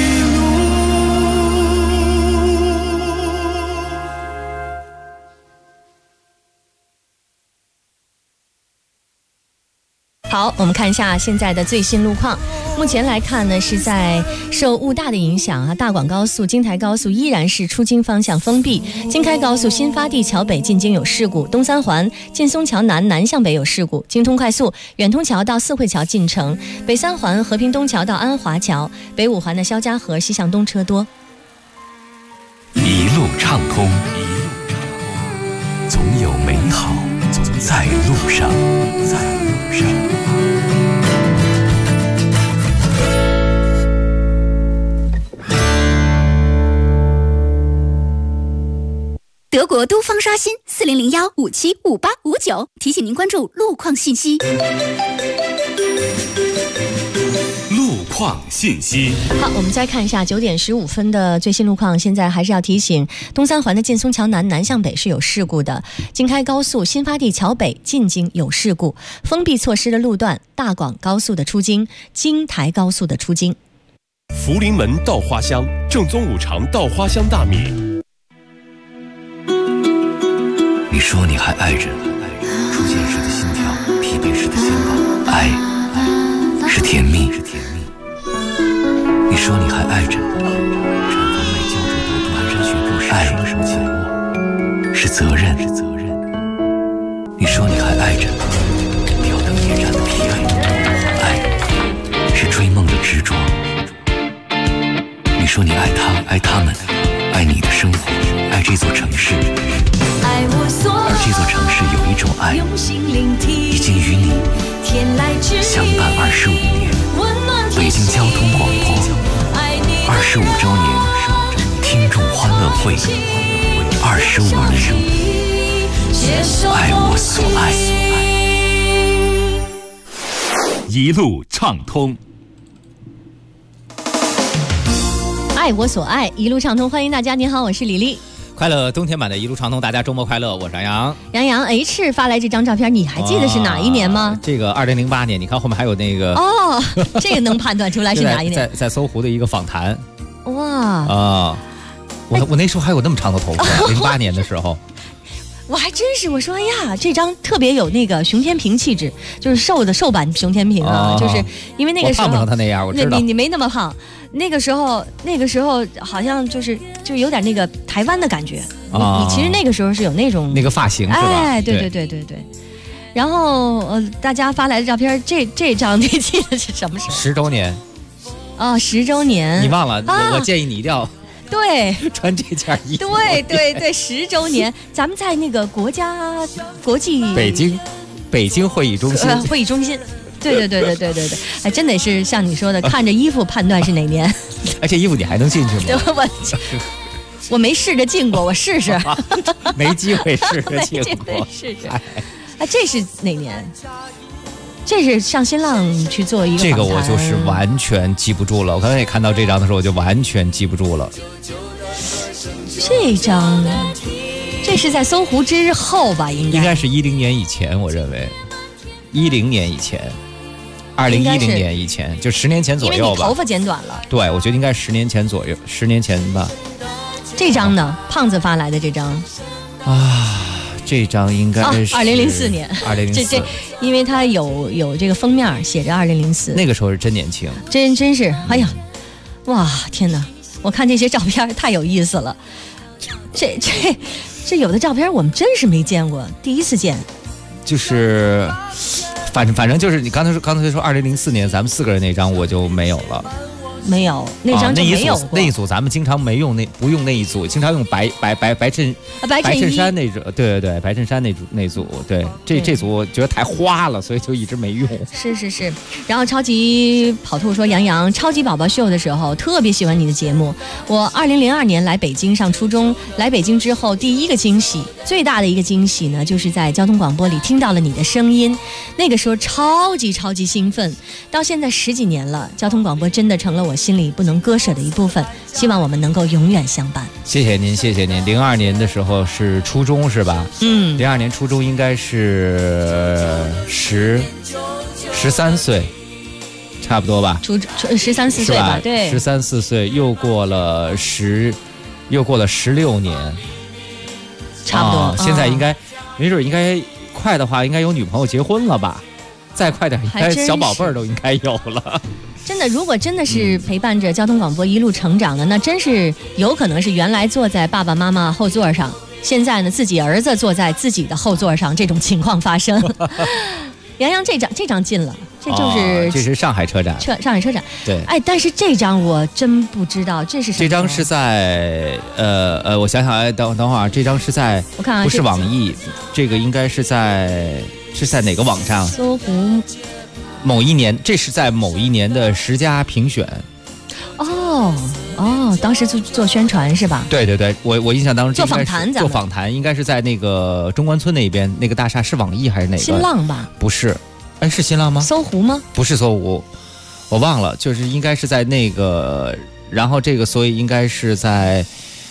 好，我们看一下现在的最新路况。目前来看呢，是在受雾大的影响啊，大广高速、京台高速依然是出京方向封闭。京开高速新发地桥北进京有事故，东三环劲松桥南南向北有事故。京通快速远通桥到四惠桥进城，北三环和平东桥到安华桥，北五环的肖家河西向东车多。 一路畅通，总有美好在路上，在路上。 德国都方刷新4001575859，提醒您关注路况信息。 路况信息。 好，我们再看一下9点15分的最新路况。现在还是要提醒，东三环的劲松桥南南向北是有事故的，京开高速新发地桥北进京有事故，封闭措施的路段，大广高速的出京，京台高速的出京。 福临门稻花香，正宗五常稻花香大米。 你说你还爱着，初见时的心跳，疲惫时的心动，爱是甜蜜。你说你还爱着，产房内浇筑的蹒跚学步时爱什么紧握，是责任。你说你还爱着，吊灯夜战的疲惫，爱是追梦的执着。你说你爱他，爱他们，爱你的生活，爱这座城市。而这座城市有一种爱，已经与你相伴25年。北京交通广播25周年听众欢乐会，25年，爱我所爱， 一路畅通。 爱我所爱，一路畅通。欢迎大家，您好，我是李丽。 快乐冬天版的一路畅通，大家周末快乐，我是杨洋 H 发来这张照片，你还记得是哪一年吗？ 这个2008年，你看后面还有那个哦，这个能判断出来是哪一年？ 在搜狐的一个访谈。 哇我那时候还有那么长的头发，08年的时候。 我还真是，我说哎呀，这张特别有那个熊天平气质，就是瘦版熊天平啊，就是因为那个时候我胖不成他那样，我知道。 你没那么胖，那个时候好像就有点那个台湾的感觉。你其实那个时候是有那种那个发型是吧？ 哎，对。然后大家发来的照片，这张你记得是什么时候 ？10周年。 哦，10周年。 你忘了？我建议你一定要。 对， 穿这件衣服。 对，10周年，咱们在那个国际北京会议中心。 会议中心，对，哎，真得是像你说的，看着衣服判断是哪年。 哎，这衣服你还能进去吗？ 我没试着进过，我试试。 没机会试着进过。 试试。哎，这是哪年？这是上新浪去做一个访谈。 这个我就是完全记不住了。我刚才也看到这张的时候，我就完全记不住了。 这张，这是在搜狐之后吧？应该是10年以前，我认为10年以前，2010年以前，就10年前左右吧。 因为你头发剪短了。 对，我觉得应该10年前左右，10年前吧。 这张呢？胖子发来的这张。 啊。这张应该是 2004年 ，2004， 这因为它有这个封面写着2004， 那个时候是真年轻， 真是，哎呀，哇，天哪！我看这些照片太有意思了，这有的照片我们真是没见过，第一次见。 就是，反正就是你刚才说2004年咱们4个人那张我就没有了。 没有那张就没有过， 那一组咱们经常不用那一组，经常用白衬衫那种，对，白衬衫那组，对，这组我觉得太花了，所以就一直没用。 是。然后超级跑兔说，杨超级宝宝秀的时候特别喜欢你的节目。我2002年来北京上初中，来北京之后第一个惊喜，最大的一个惊喜呢，就是在交通广播里听到了你的声音，那个时候超级兴奋。到现在10几年了，交通广播真的成了我心里不能割舍的一部分，希望我们能够永远相伴。 谢谢您。02年的时候是初中是吧？02年初中应该是13岁，差不多吧 ？13、14岁吧？对 ，13、14岁，又过了16年， 差不多。 现在应该，没准应该快的话，应该有女朋友结婚了吧？再快点，应该小宝贝儿都应该有了。 真的，如果真的是陪伴着交通广播一路成长的，那真是有可能是原来坐在爸爸妈妈后座上，现在呢自己儿子坐在自己的后座上，这种情况发生。杨这张进了，这是上海车展。 上海车展。 对。 哎，但是这张我真不知道这是什么。 这张是在我想想，等会儿，这张是在我看不是网易，这个应该是在哪个网站？ 搜狐。 某一年，这是在某一年的10佳评选， 当时做宣传是吧？ 对对对，我印象当中做访谈， 做访谈应该是在那个中关村那边那个大厦，是网易还是哪个？ 新浪吧？ 不是，哎，是新浪吗？ 搜狐吗？ 不是搜狐，我忘了，就是应该是在那个，然后这个所以应该是在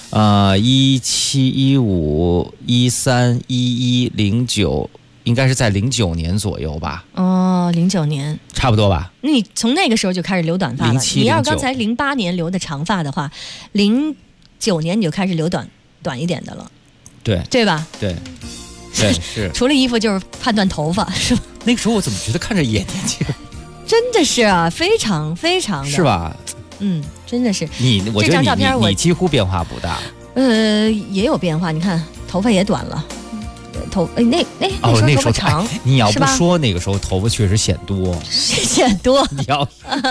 17、15、13、11、09。应该是在09年左右吧。 09年差不多吧。 那你从那个时候就开始留短发了。你要是刚才08年留的长发的话，09年你就开始留短一点的了。对吧？ 对是。 除了衣服就是判断头发，是吧？ 那个时候我怎么觉得看着也年轻？ 真的是啊，非常非常的。 是吧？ 真的是。 我觉得你几乎变化不大。 也有变化，你看头发也短了。那时候头发长， 你要不说那个时候头发确实显多，你要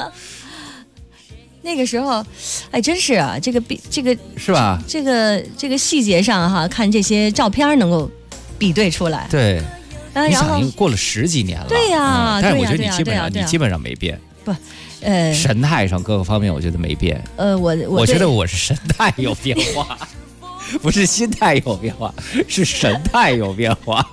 那个时候，真是啊，这个是吧？ 这个细节上哈，看这些照片能够比对出来。 对， 然后已经过了10几年了。 对呀， 但是我觉得你基本上没变。 不， 神态上各个方面我觉得没变。 我觉得我是神态有变化。不是心态有变化，是神态有变化。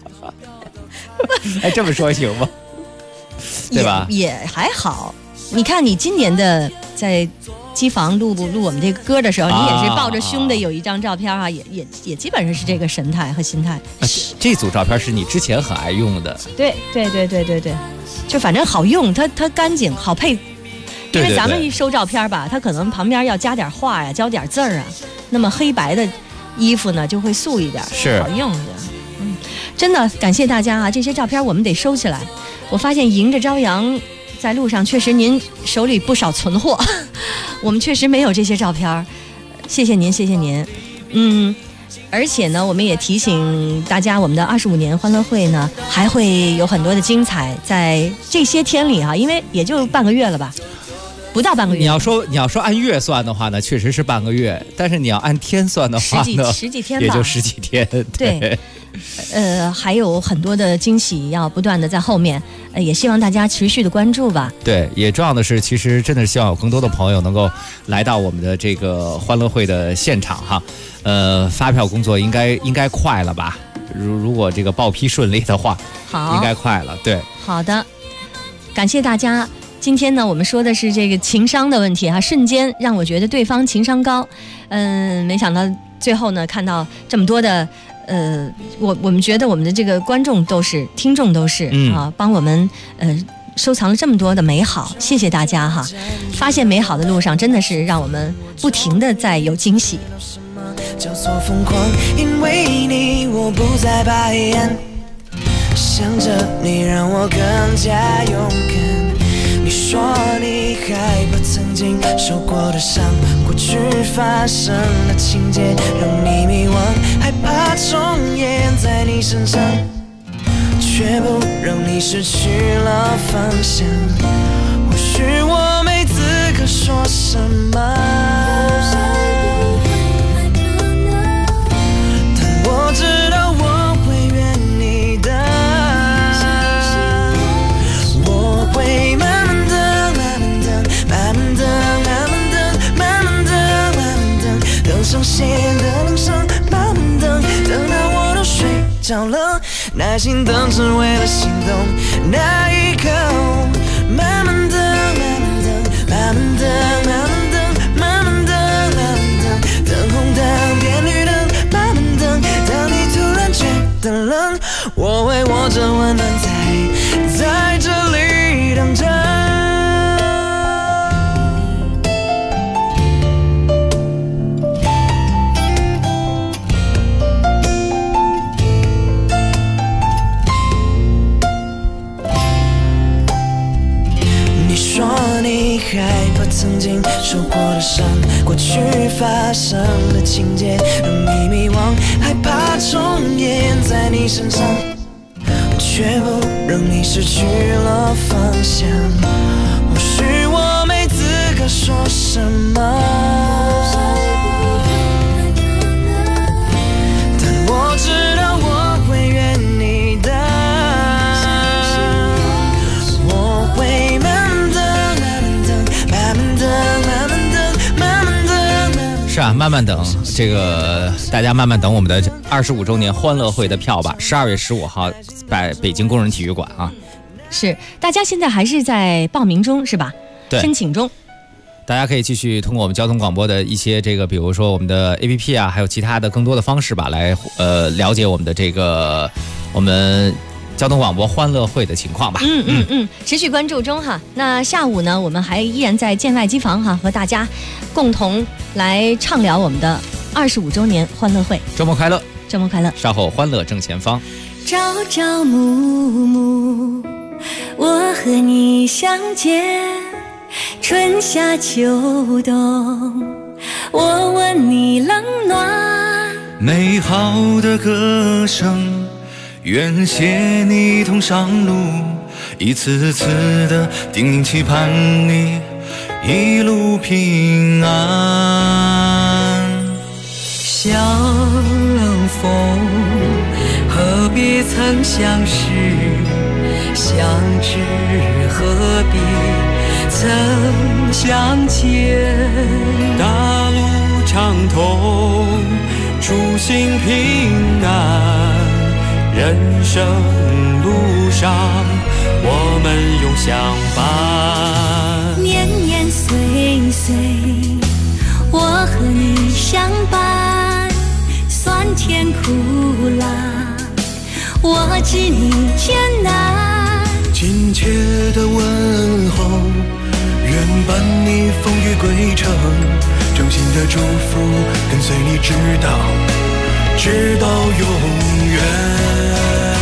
这么说行吗？对吧？ 也还好。你看，你今年的在机房录我们这个歌的时候，你也是抱着胸的有一张照片啊，也基本上是这个神态和心态。 这组照片是你之前很爱用的。 对，就反正好用，它干净好配。因为咱们一收照片吧，它可能旁边要加点画呀，加点字儿啊。那么黑白的衣服呢，就会素一点， 是好用的。真的感谢大家啊！这些照片我们得收起来。我发现迎着朝阳在路上，确实您手里不少存货，我们确实没有这些照片，谢谢您。而且呢，我们也提醒大家，我们的25年欢乐会呢，还会有很多的精彩，在这些天里啊，因为也就半个月了吧。不到半个月。 你要说按月算的话呢，确实是半个月，但是你要按天算的话呢， 十几天吧， 也就10几天。 对，还有很多的惊喜要不断的在后面，也希望大家持续的关注吧。 对，也重要的是，其实真的是希望有更多的朋友能够来到我们的这个欢乐会的现场哈。发票工作应该快了吧？如果这个报批顺利的话， 好， 应该快了。对， 好的，感谢大家。今天呢，我们说的是这个情商的问题哈，瞬间让我觉得对方情商高，没想到最后呢，看到这么多的，我们觉得我们的这个听众都是啊，帮我们收藏了这么多的美好，谢谢大家哈！发现美好的路上，真的是让我们不停的在有惊喜。 叫做疯狂，因为你我不再白眼，想着你让我更加勇敢。你说你害怕曾经受过的伤，过去发生的情节让你迷惘，害怕重演在你身上，却不让你失去了方向。或许我没资格说什么，但我知道我会怨你的，我会慢慢的等上线的铃声，慢慢等到我都睡着了，耐心等只为了心动那一刻。慢慢等，等红灯变绿灯，慢慢等，当你突然觉得冷，我会握着温暖在这里等着。说你害怕曾经受过的伤，过去发生的情节让你迷惘，害怕重演在你身上，却不让你失去了方向。或许我没资格说什么，但我知道我会怨你的，我会慢慢等。 啊，慢慢等，这个大家慢慢等我们的25周年欢乐会的票吧。12月15号在北京工人体育馆啊。 是，大家现在还是在报名中是吧？ 对， 申请中。 大家可以继续通过我们交通广播的一些这个，比如说我们的 APP 啊，还有其他的更多的方式吧，来了解我们的这个我们交通广播欢乐会的情况吧。 持续关注中哈。那下午呢，我们还依然在建外机房哈，和大家共同来畅聊我们的25周年欢乐会。 周末快乐， 周末快乐。 稍后欢乐正前方。 朝朝暮暮，我和你相见。春夏秋冬，我问你冷暖。 美好的歌声，愿携你同上路，一次次的叮咛期盼你一路平安。 相逢何必曾相识，相知何必曾相见。 大路畅通，初心平安，人生路上我们永相伴。 年年岁岁，我和你相伴，酸甜苦辣，我知你艰难。 亲切的问候，愿伴你风雨归程，衷心的祝福跟随你直到永远。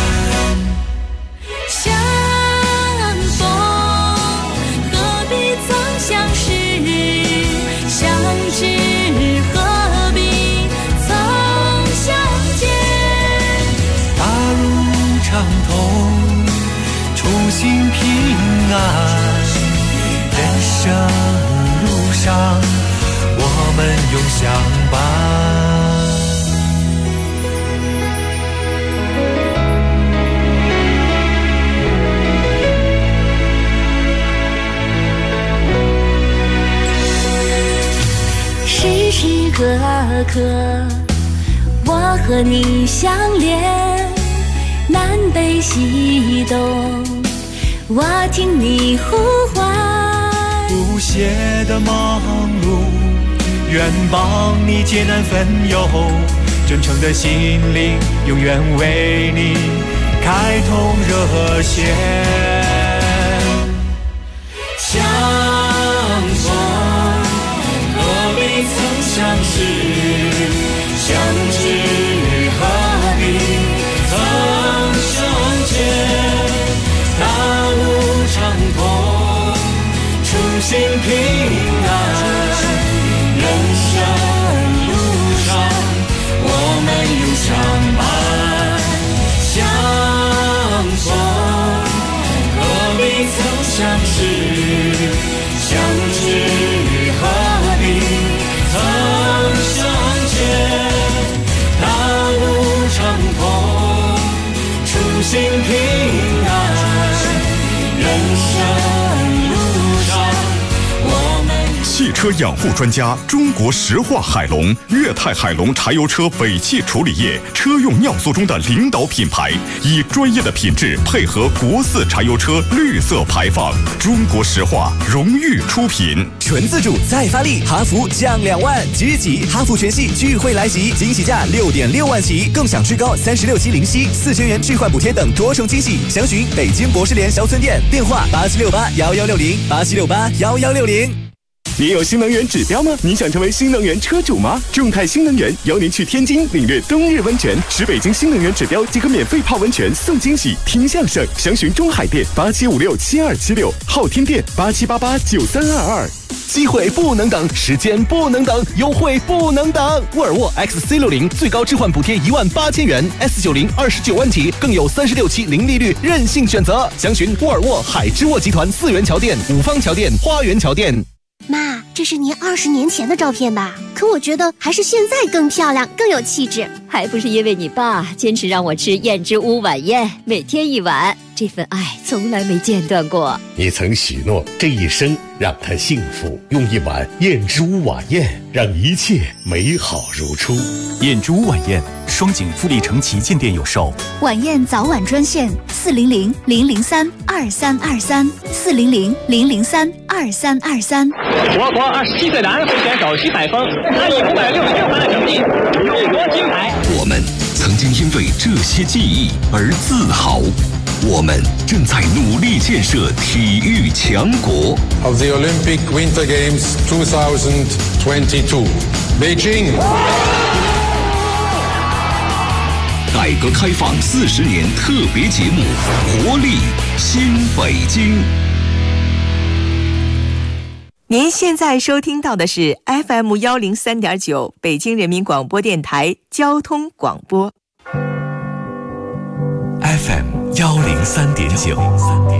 相逢何必曾相识，相知何必曾相见。 大路畅通，初心平安，人生路上我们永相伴。 时时刻刻，我和你相连，南北西东，我听你呼唤。 不懈的忙碌，愿帮你艰难分忧，真诚的心灵永远为你开通热线。相逢何必曾相识，相知何必曾相见。大路畅通，初心平安，人生路上我们永相伴。相逢何必曾相识，相知何必曾相见。大路畅通，初心平安，人生路上我们。 汽车养护专家中国石化海龙、粤泰海龙柴油车尾气处理液车用尿素中的领导品牌，以专业的品质配合国4柴油车绿色排放。中国石化荣誉出品。 纯自主再发力，哈弗降2万，即日起哈弗全系钜惠来袭，惊喜价6.6万起，更享最高36期零息、4000元置换补贴等多重惊喜。详询北京博士联销村店，电话87681160，87681160。 你有新能源指标吗？你想成为新能源车主吗？众泰新能源邀您去天津领略冬日温泉，10北京新能源指标即可免费泡温泉送惊喜，听相声。详询中海店87567276，昊天店87889322。 机会不能等，时间不能等，优惠不能等。沃尔沃 XC60最高置换补贴18000元 ，S90 29万起，更有36期零利率任性选择。详询沃尔沃海之沃集团4元桥店、五方桥店、花园桥店。 妈，这是您20年前的照片吧？可我觉得还是现在更漂亮，更有气质。 还不是因为你爸坚持让我吃燕之屋晚宴，每天1碗。 这份爱从来没间断过。 你曾许诺这一生让他幸福，用一碗燕之屋晚宴让一切美好如初。 燕之屋晚宴，双井富力城旗舰店有售。 晚宴早晚专线400-003-2323，400-003-2323。 我国27岁男会选手徐柏峰，他以566分的成绩勇夺金牌。 我们曾经因为这些记忆而自豪，我们正在努力建设体育强国。 Of the Olympic Winter Games 2022, Beijing。 改革开放40年特别节目《活力新北京》。 您现在收听到的是 FM 103.9北京人民广播电台交通广播。 FM 103.9。